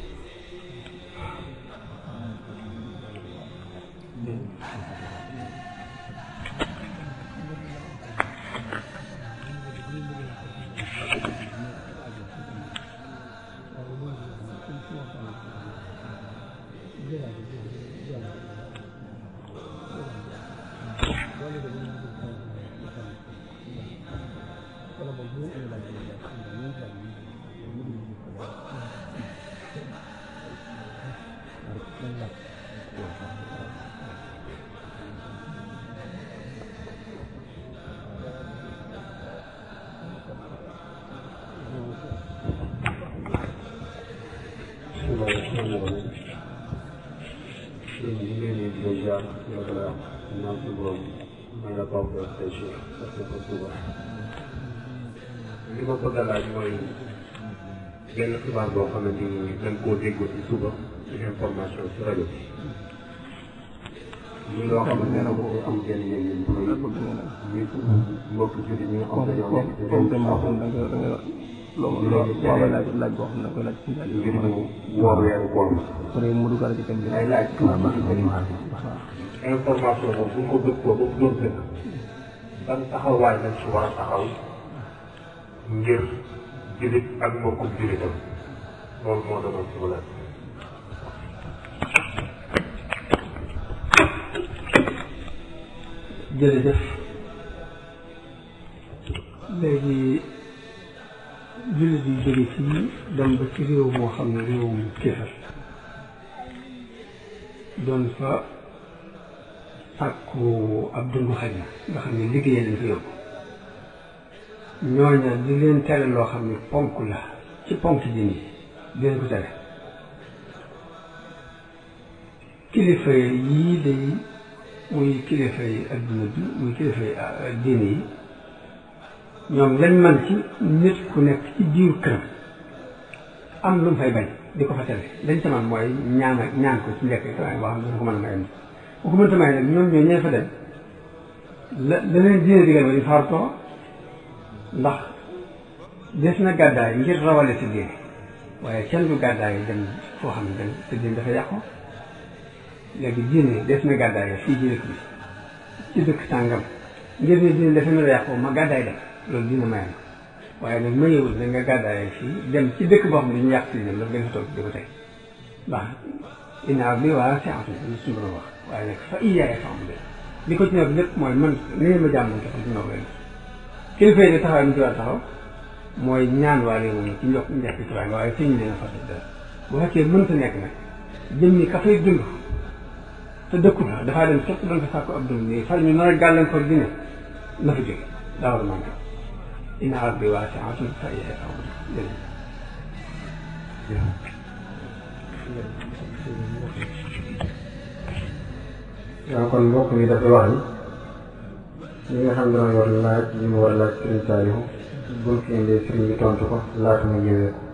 li ma bëgg a laaj mooy benn xibaar boo xamante ni dañ koo déggoo ci suba ci information ci rajo bi. ñun loo xamante ne ko am benn yëngu muy muy mbokk jullit ñi nga xam ne ñoo nekk ci réew mi loolu loolu laaj laaj boo xam ne koy laaj ngir mu woor weeru koor mu dugal ci thème bi ay laaj information boobu bu ñu ko dëg ko ba doon dëgg ban taxawaay lañ ci war a taxaw ngir jullit ak mbokku jullitam loolu moo doon ci wala jërëjëf. léegi jullit yi jóge fii dem ba ci réew moo xam ne réewum kéefar doon fa sàkku ab dund xaj na nga xam ne liggéeyee lañ fa yóbbu ñooña di leen tere loo xam ne ponk la ci ponk ji nii di leen ko tere kilifa yii day muy kilifa yi adduna bi muy kilifa yi diine yi ñoom lañ man ci nit ku nekk ci biir këram am lu mu fay bañ di ko fa tere lañ ca man mooy ñaan ak ñaan ko ci njëkk waaye boo xam ne dafa ko mën a may bu ko mënta may nag ñoom ñoo ñee fa dem la la leen diine digal ba di faartoo ndax des na gàddaay ngir rawale si diine waaye kenn du gàddaay dem foo xam ne sa diine dafa yàqu léegi diine des na gàddaay fii ci dëkk bi ci dëkk sàngam ngir ne diine dafa nar a yàqu ma gàddaay dem loolu dina may na waaye nag mayewul na nga gàddaay fii dem ci dëkk boo xam ne ñu yàq si diine daf nga fa toog di ko tey ndax inaa bi waa séance bi suñu borom wax waaye nag fa iyaay fa'buduun li ko ci nekk lépp mooy man ni ngeen ma jàmmoon taxaw ci noo leen kilifa yi taxawaay mu ci war a taxaw mooy ñaan waa réew moom ci njokk njëkk ci waaye waaye suñu leen a fas dara bu fekkee mënta nekk nag jëmmi ka fay dund te dëkku la dafaa dem képp doon fa sàkku ab dund nii far ñu nar a gàllankoor di ne na fa jóge daa war a mën a inna ardi waasi'atun fa ilayya farji'uun
waaw kon mbokk mi dafay wax ni ñi nga xam ne dana yor laaj yi mu war a laaj Sëriñ Saalihu buñ fi indee sëriñ bi tontu ko laata mu ñëwee ko.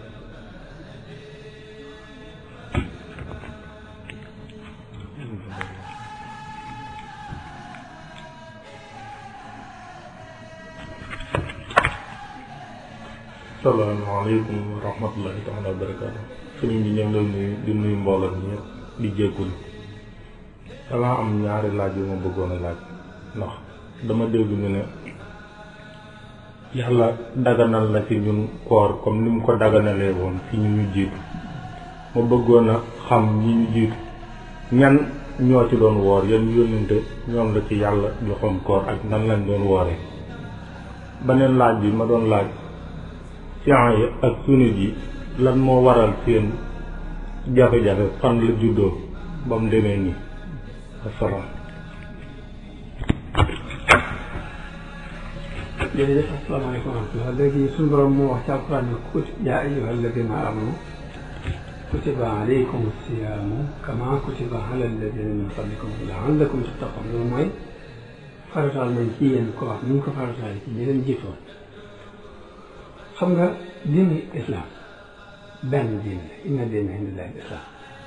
salaamaaleykum wa rahmatullahi taala wa barakaatu. sëriñ bi ñu ngi lay nuyu di nuyu mbooloo mi ñëpp di jéggul dama am ñaari laaj yu ma bëggoon a laaj ndax dama dégg ñu ne yàlla daganal na ci ñun koor comme ni mu ko daganalee woon ci ñu ñu jiitu ma bëggoon a xam ñi ñu jiitu ñan ñoo ci doon woor yan yónnante ñoom la ci yàlla joxoon koor ak nan lañ doon wooree. beneen laaj bi ma doon laaj science yi ak sunnit yi lan moo waral seen jafe-jafe fan la juddoo ba mu demee nii asalaam.
jërëjëf asalaamaaleykum wa rahmatulah léegi suñu borom moo wax ci alquran ne kuti yaa ayyuha alladina amanu kutiba alaykum siyaamu kama kutiba ala alladina min qablikum laallakum tattaqun loolu mooy farataal nañ ci yéen ko wax ni ñu ko farataal ci ñi leen jiitoon xam nga diini islam benn diine inna diina indallahi islam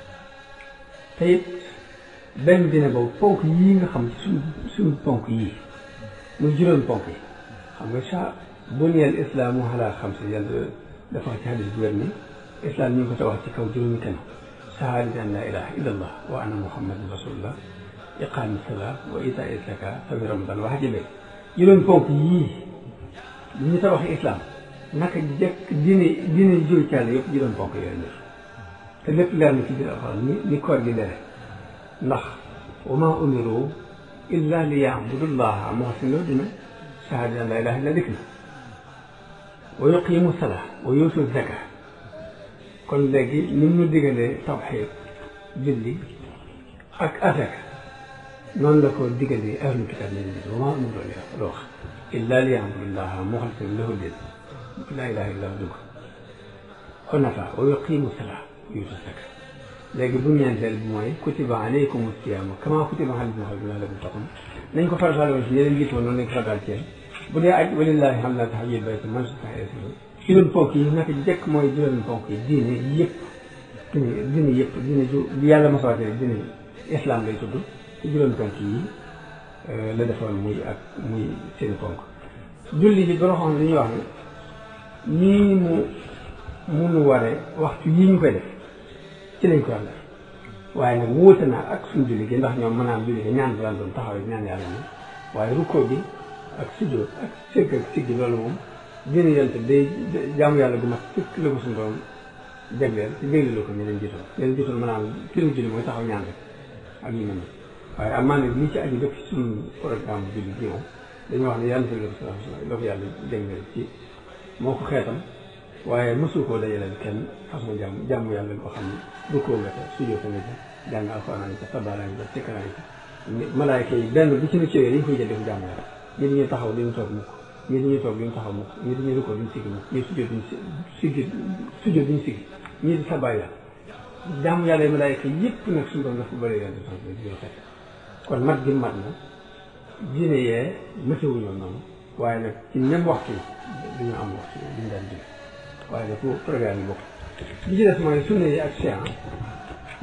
te it benn diine boobu ponk yii nga xam ci suñ suñ ponk yii muy juróom ponk yi xam nga sa buniyal islaamu ala xamsin yàlla dafa wax ci hadis bu wér ni islam ñu ngi ko tabax ci kaw juróomi kenn shahaadati an laa ilaha illa allah wa anna muhammadan rasulullah iqaami salaa wa itaa zaka sawmi ramadan wax jëlee juróomi ponk yii bu ñu tabax islam naka jëkk diine diine yi jóge ci yàlla yëpp juróomi ponk yooyu la te lépp leer na ci biir alxuraan ni ni koor gi leere ndax wa maa umiru illa li ya'budu llaha muxlisina lahu diina shahaadati an laa ilaaha illa dikr wa yuqiimu salaa wa yuutu zaka kon léegi ni mu digalee tawxiid julli ak azaka noonu la ko digalee ahlul kitaab ne wa maa umiru la wax illa li ya'budu llaha muxlisina lahu diina laa ilaaha illa hu dugg xunafa wa yuqiimu salaa wa yuutu zaka léegi bu ñeenteel bi mooy kutiba alaykum siyaam kama kutiba alal ladina min qablikum la'allakum tattaqun nañ ko farataal woon si yeneen jiitu woon noonu lañ ko farataal ci yéen bu dee aj walillahi hamdu tahajjud bayt man istata'a ilayhi juróomi ponk yi naka jëkk mooy juróomi ponk yi diine yëpp diine diine yëpp diine ju yàlla mosawaatee diine islam lay tudd te juróomi ponk yi la defoon muy ak muy seen ponk julli ji boro xam li ñuy wax ne nii mu munu waree waxtu yii ñu koy def ci lañ ko war def waaye nag wóote naa ak suñu julli gi ndax ñoom mën naa am julli gi ñaan daan doon taxaw ñaan yàlla moom waaye rukkoo bi ak sujjóot ak sëgg ak siggi loolu moom diine yonte day jaamu yàlla gu mat fekk la ko suñu borom jagleel ci jagleel ko ñu leen jiitoon leen jiitoon mën naa am ci lañ julli mooy taxaw ñaan rek ak ñu mën waaye am maa nag lii ci aju def ci suñu programme julli gi moom dañu wax ne yàlla fi lako sala loo ko yàlla jagleel ci moo ko xeetam waaye mësu koo dajaleel kenn façon jàmm jàmm yàlla goo xam ne rukkoo nga ca sujjóot nga ca jàng alxuraan nga ca sabaala nga ca sikkara nga ca malaayka yi benn bu ci nu ciwee dañ koy jël def jàmm yàlla ñi dañuy taxaw duñu toog mukk ñi dañuy toog duñu taxaw mukk ñi dañuy rukkoo duñu siggi mukk ñi sujjóot duñu siggi sujjóot duñu siggi ñii di sabaay yàlla jàmm yàlla yi malaayka yëpp nag suñu doon dafa bëri leen di juróom fekk kon mat gi mat na diine yee mëtewuñoon noonu waaye nag ci même waxtu duñu am waxtu duñu daan julli waaye nag programme yi bokk li ci des mooy sunna yi ak science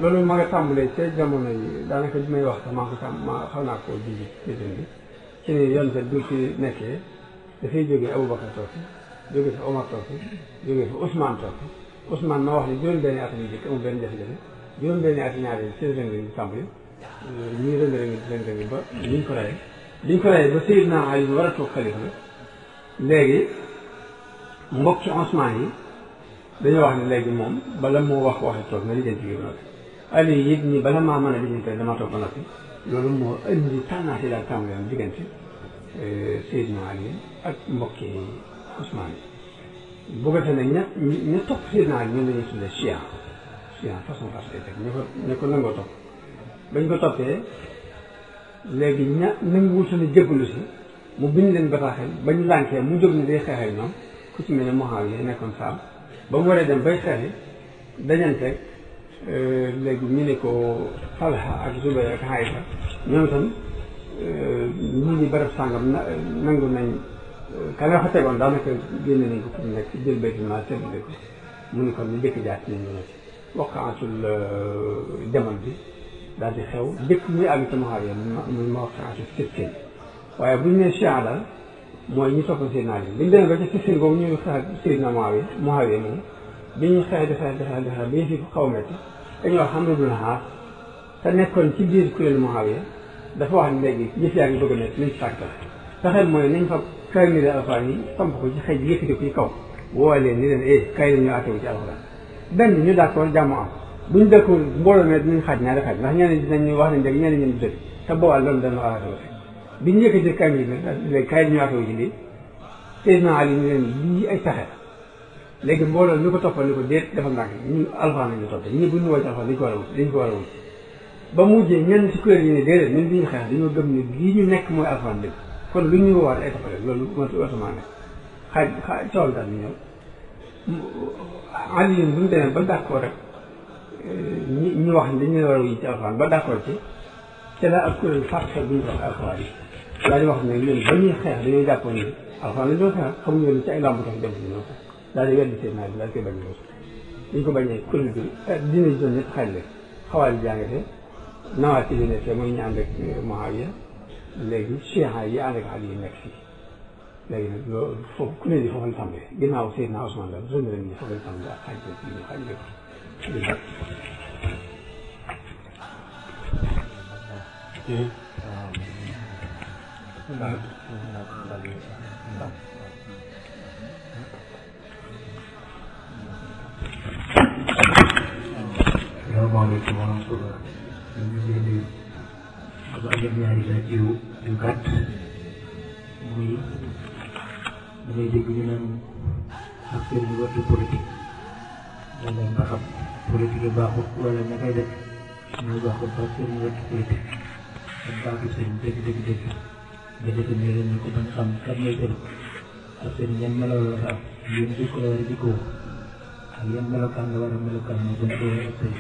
loolu ma nga tàmbalee ca jamono yi daanaka bi may wax sax maa ko tàmm ma xaw naa koo ji ci bi ci ne yoon kat bu ci nekkee dafay jógee Aboubacar toog fi jógee fi Omar toog fi jógee fi Ousmane toog fi Ousmane ma wax ne juróom-benni at yu jëkk amul benn jafe-jafe juróom-benni at ñaari yi ci rëng yi tàmbali ñuy rëng rëng rëng rëng ba liñ ko rayee liñ ko rayee ba Seydina Ali war a toog xalifa la léegi mbokk ci Ousmane yi dañoo wax ne léegi moom bala moo wax waxi toog na lijjanti gi ba noppi Ali yi it ñi bala maa mën a lijjanti dama toog ba noppi loolu moo indi tànnaasi daal tàmbali am diggante Seydina Ali ak mbokki Ousmane yi bu ko defee nag ña ña topp Seydina Ali ñun lañuy tuddee Chia Chia façon fas lay teg ñu ko ñu ko nangoo topp bañ ko toppee léegi ña nangu wutoon a jébbalu si mu bind leen bataaxel bañ lànkee mu jóg ne day xeexee ñoom ku ci mel ne Muawiya nekkoon saam ba mu waree dem bay xeexi dañanteeg léegi ñu ne ko Talha ak Zubayr ak Aïcha ñoom itam ñu ngi barab sàngam na nangu nañ ka nga fa tegoon daanaka génne nañ ko pour nekk jël baytul maal séddale ko mu ne kon ñu jëkk jaat nañ ñu ne waqaatul jamal bi daal di xew dëkk muy àgg ci Muawiya muy ma waqaatul Siffin waaye bu ñu nee Chia daal mooy ñi topp Seydina Ali bi ñu demee ba ci Siffin boobu ñuy xeex Seydina Muawiya Muawiya moom bi ñu xeex di xeex di xeex di xeex bi ñu fi xaw a métti dañuy wax Amr ibn al-As te nekkoon ci biir kuréelu Muawiya dafa wax ne léegi yëf yaa ngi bëgg a nekk nañ sàkk fexeel mooy nañ fa kaamil alxuraan yi samp ko ci xëy yëkkati ko ci kaw woo leen ni leen eh kay la ñu àttewu ci alxuraan benn ñu d'accord jàmm am bu ñu dëkkul mbooloo ne dinañ xaaj ñaari xaaj ndax ñeneen dinañ wax nañ dëgg ñeneen ñeen dëgg te boobaa loolu dana arrêté bi ñu yëkkati kaamil bi léegi kay la ñu àttewu ci lii Seydina Ali ni leen lii ay pexe léegi mbooloo ñu ko toppal ni ko déet dafa ndànk ñun alxuraan la ñu topp ñii bu ñu woo ci alxuraan dañu ko war a wut dañu ko war a wut ba mujjee ñenn ci kuréel yi ne déedéet ñun bi ñu xeex dañoo gëm ne lii ñu nekk mooy alxuraan dëgg kon lu ñu woowaat ay toppale loolu autrement ne xaaj xaaj cool daal ñu ñëw Ali yéen bu ñu demee ba d'accord rek ñi ñu wax dañu leen war a wuyu ci alxuraan ba d'accord ci te la ak kuréel fàtte bu ñu wax alxuraan yi daal di wax ne ñun ba ñuy xeex dañoo jàppoon ni alxuraan la doon xeex xamuñu woon ci ay lamb tax dem si ñoo ko daal di weddi seen naaj daal di koy bañ a dañ ko bañee kuréel bi dina ji doon ñett xaaj la xawaal yi jàngate nawaat ci li nekk mooy ñu ànd ak Muawiya léegi Chia yi ànd ak Ali yi nekk fii léegi nag loolu foofu ku ne di foofu la tàmbalee ginnaaw Seydina Ousmane la zone la nii foofu la tàmbalee ak xaaj la ci ñu xaaj la
salaamaaleykum wa rahmatulah ñu ngi leen di am ak ñaari laaj yu yu gàtt muy damay dégg ñu naan acteur bi wartu politique wala nga xam politique yi baaxut wala na koy def ñu baaxut ba acteur bi wartu politique ak baatu seen dégg dégg dégg nga dégg ne leen ñu ko bañ xam kan lay tëdd ak seen yan melaw la war a am yéen jikko la war a jikkoo ak yan melokaan la war a melokaan moo gën ko war a tëdd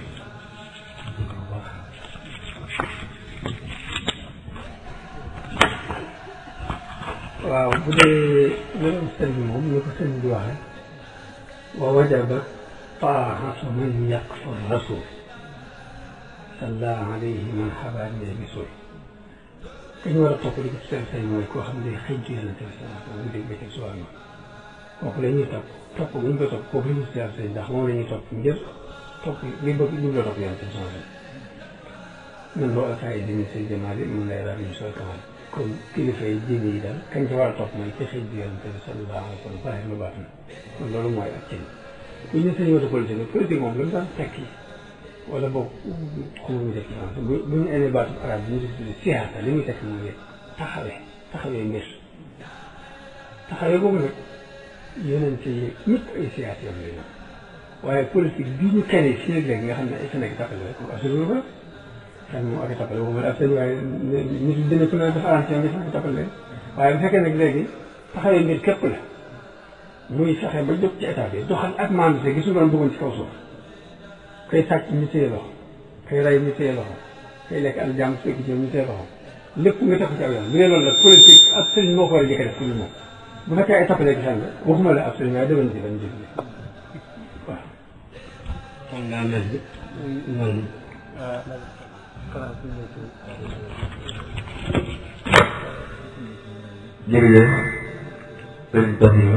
waaw bu dee loolu sëriñ bi moom ni ko sëriñ bi waxee wa wajaba taa'atu man yaqfur rasul salla alayhi man xabaani bi suul kañ war a topp di ko seen say mooy koo xam ne xëy ci yàlla tamit sama sama dégg ba ci suwaan ma kooku la ñuy topp topp bu ñu ko topp kooku la ñuy seen say ndax moom la ñuy topp ngir topp li bëgg ñu la topp yàlla tamit sama say man loo ataay dini say jamaali mun lay raab ñu sooy kamal kon kilifa yi diine yi daal kañ ci war a topp mooy ci xëy bi yonent bi sallallahu alayhi wa sallam baax lu baax na kon loolu mooy ak cin bu ñu sëñ wata politique nag politique moom lu mu daan tekki wala boog xamu ñu tekki France bu bu ñu ene baatu arab bi ñu tuddee siyaasa li muy tekki mooy taxawee taxawee mbir taxawee boobu nag yonent yi ñëpp ay siyaasa yoon lay waaye politique bii ñu kenn si léegi nga xam ne ay Sénégal tappale rek ko assuré ko kan moom ak tappale waxuma ak sëñ waaye nit dina ku ne dafa arrangé nga sax tappale waaye bu fekkee nag léegi taxawee mbir képp la muy fexe ba jóg ci état bi doxal ak maam bi gisul doon bëggoon ci kaw suuf kay sàcc ñu téye loxo kay rey ñu téye loxo kay lekk al jàmm fekk ci ñu téye loxo lépp nga teg ci aw yoon bu dee loolu la politique ab sëriñ moo ko war a jëkk def ci lu moom bu fekkee ay tappale gi xam nga waxuma la ab sëriñ waaye déwén ci lañ jëf waaw xam naa mel bi loolu
jërëjëf sëriñ Basiru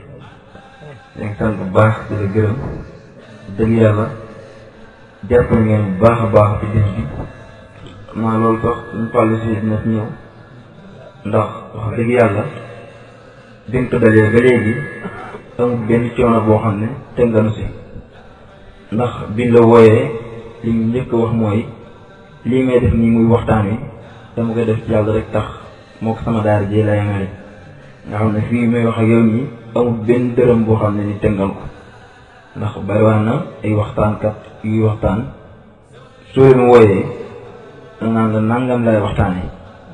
ñu ngi sant bu baax di la gërëm dëgg yàlla jàpp ngeen bu baax a baax ci bis bi xam naa loolu sax suñu pàllu si dina si ñëw ndax wax dëgg yàlla biñ ko dalee ba léegi amul benn coono boo xam ne teg nga nu si ndax biñ la wooyee li ñu njëkk wax mooy lii may def nii muy waxtaan wi dama koy def ci yàlla rek tax moo ko sama daara ji la yemale nga xam ne fii may wax ak yow nii amul benn dërëm boo xam ne ni tëngal ko ndax bariwaan na ay waxtaankat yuy waxtaan soo leen wooyee da naan la nangam lay waxtaanee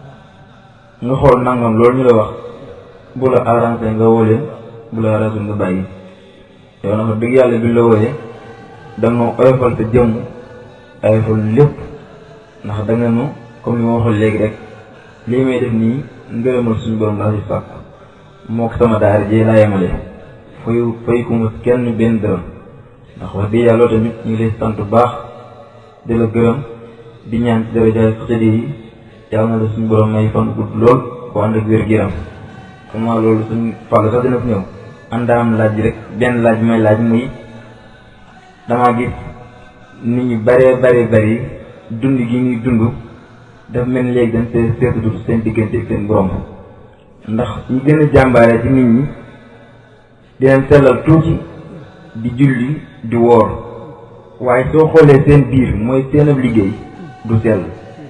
nga xool nangam loolu ñu la wax bu la arrangé nga woo leen bu la arrangé nga bàyyi yow nag dëgg yàlla bi la wooyee danga oyofal sa jëmm oyofal lépp ndax da nga nu comme li ma waxoon léegi rek lii may def nii ngërëmal suñu borom laa ci sàkk moo ko sama daara ji laa yemale fayu fay ku ma kenn benn dërëm ndax wax dëgg yàlla tamit ñu ngi lay sant bu baax di la gërëm di ñaan ci darajaay xasida yi yàlla na la suñu borom may fan gudd lool bu ànd ak wér-gu-yaram xam naa loolu suñu fàll sax dina fi ñëw àndaam laaj rek benn laaj bi may laaj muy damaa gis nit ñi bëree bëri bëri dund gi ñuy dund daf mel ni léegi dañ see seetlu seen diggante ak seen borom ndax ñi gën a jàmbaare ci nit ñi dinañ sellal tuuti di julli di woor waaye soo xoolee seen biir mooy seen ab liggéey du sell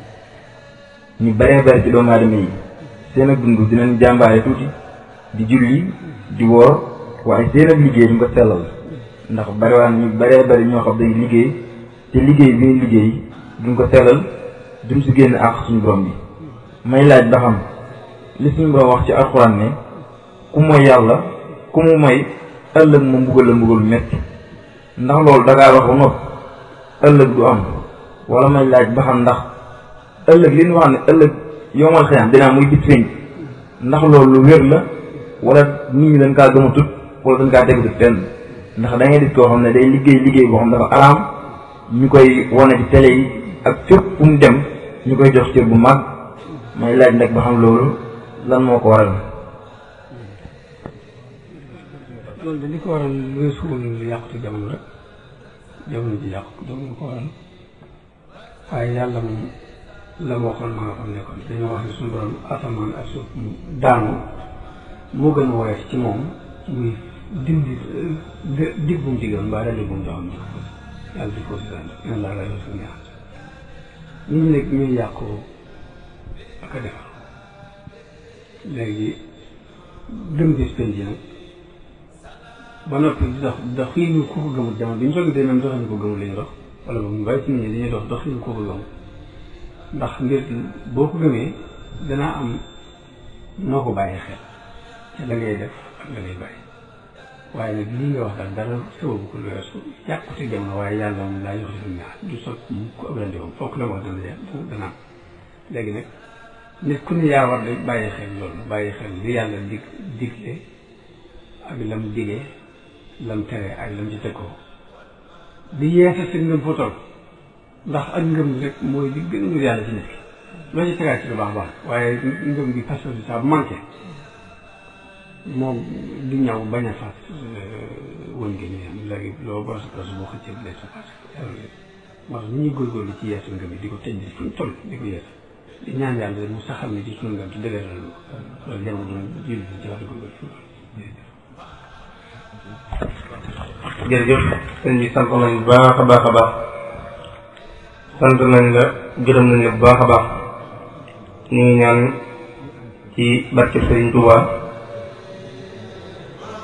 ñu bëree bëri ci doomu aadama yi seen ak dund dinañ jàmbaare tuuti di julli di woor waaye seen ab liggéey duñ ko sellal ndax bariwaan ñu bëree bëri ñoo xam dañ liggéey te liggéey bi ñu liggéey duñ ko sellal duñ si génn àq suñu borom bi may laaj ba xam li suñu borom wax ci alxuraan ne ku mooy yàlla ku mu may ëllëg mu mbugal la mbugal metti ndax loolu dangaa wax ba noppi ëllëg du am wala may laaj ba xam ndax ëllëg li ñu wax ne ëllëg yomal xëyam dinaa muy bis feeñ ndax loolu lu wér la wala nit ñi dañ kaa gëm a tut wala dañ kaa tegatut fenn ndax da ngay gis koo xam ne day liggéey liggéey boo xam dafa araam ñu koy wane ci télé yi ak fépp fu mu dem ñu koy jox cër bu mag may laaj nag ba xam loolu lan moo ko waral.
loolu de li ko waral weesuwul yàqute jamono rek jamono ji yàqu jamono ko waral waaye yàlla moom la ma waxoon ma nga xam ne kon dañoo wax ne suñu borom asamaan ak suuf daanu moo gën a woyof ci moom muy dindi dig bu mu digoon mbaa dalee bu mu joxoon yàlla di ko si daan yàlla laa lay suñu ñaan nit ñi nag ñuy yàqu ak a defar léegi dem bis penc nag ba noppi di dox dox fii ñu ko ko gëmul jamono bi ñu soog a demee même dox ñu ko gëmul lañu dox wala boog ñu bàyyi si nit ñi dañuy dox dox fii ñu ko ko gëmul ndax mbir boo ko gëmee danaa am noo ko bàyyi xel ci la ngay def ak la ngay bàyyi waaye nag lii nga wax daal dara sababu ko lu weesu yàqute jamono waaye yàlla moom laa yox si ñaar du sot ko ablante moom fokk la wax dana dana am léegi nag nit ku ne yaa war de bàyyi xel loolu bàyyi xel li yàlla dig digle ak lam digee lam tere ak lam ci teg ko di yeesa si ngëm fa toll ndax ak ngëm rek mooy di gën a ngir yàlla ci nit ki loo ci tegaat ci lu baax baax waaye ngëm gi pas bi saa bu manqué moom di ñaw bañ a fas wën gi ñu am léegi loo boros a boo xëccee bi lay sa fas moo tax ni ñuy góorgóorlu ci yeesu ngëm yi di ko tëj di fu ñu toll di ko yeesa di ñaan yàlla mu saxal ni ci sunu ngëm ci dëgëral loolu jamono jul ci wax di góorgóorlu
jërëjëf sëñ bi sant nañ bu baax a baax a baax sant nañ la gërëm nañ la bu baax a baax ñu ngi ñaan ci barke Sëriñ Tuubaa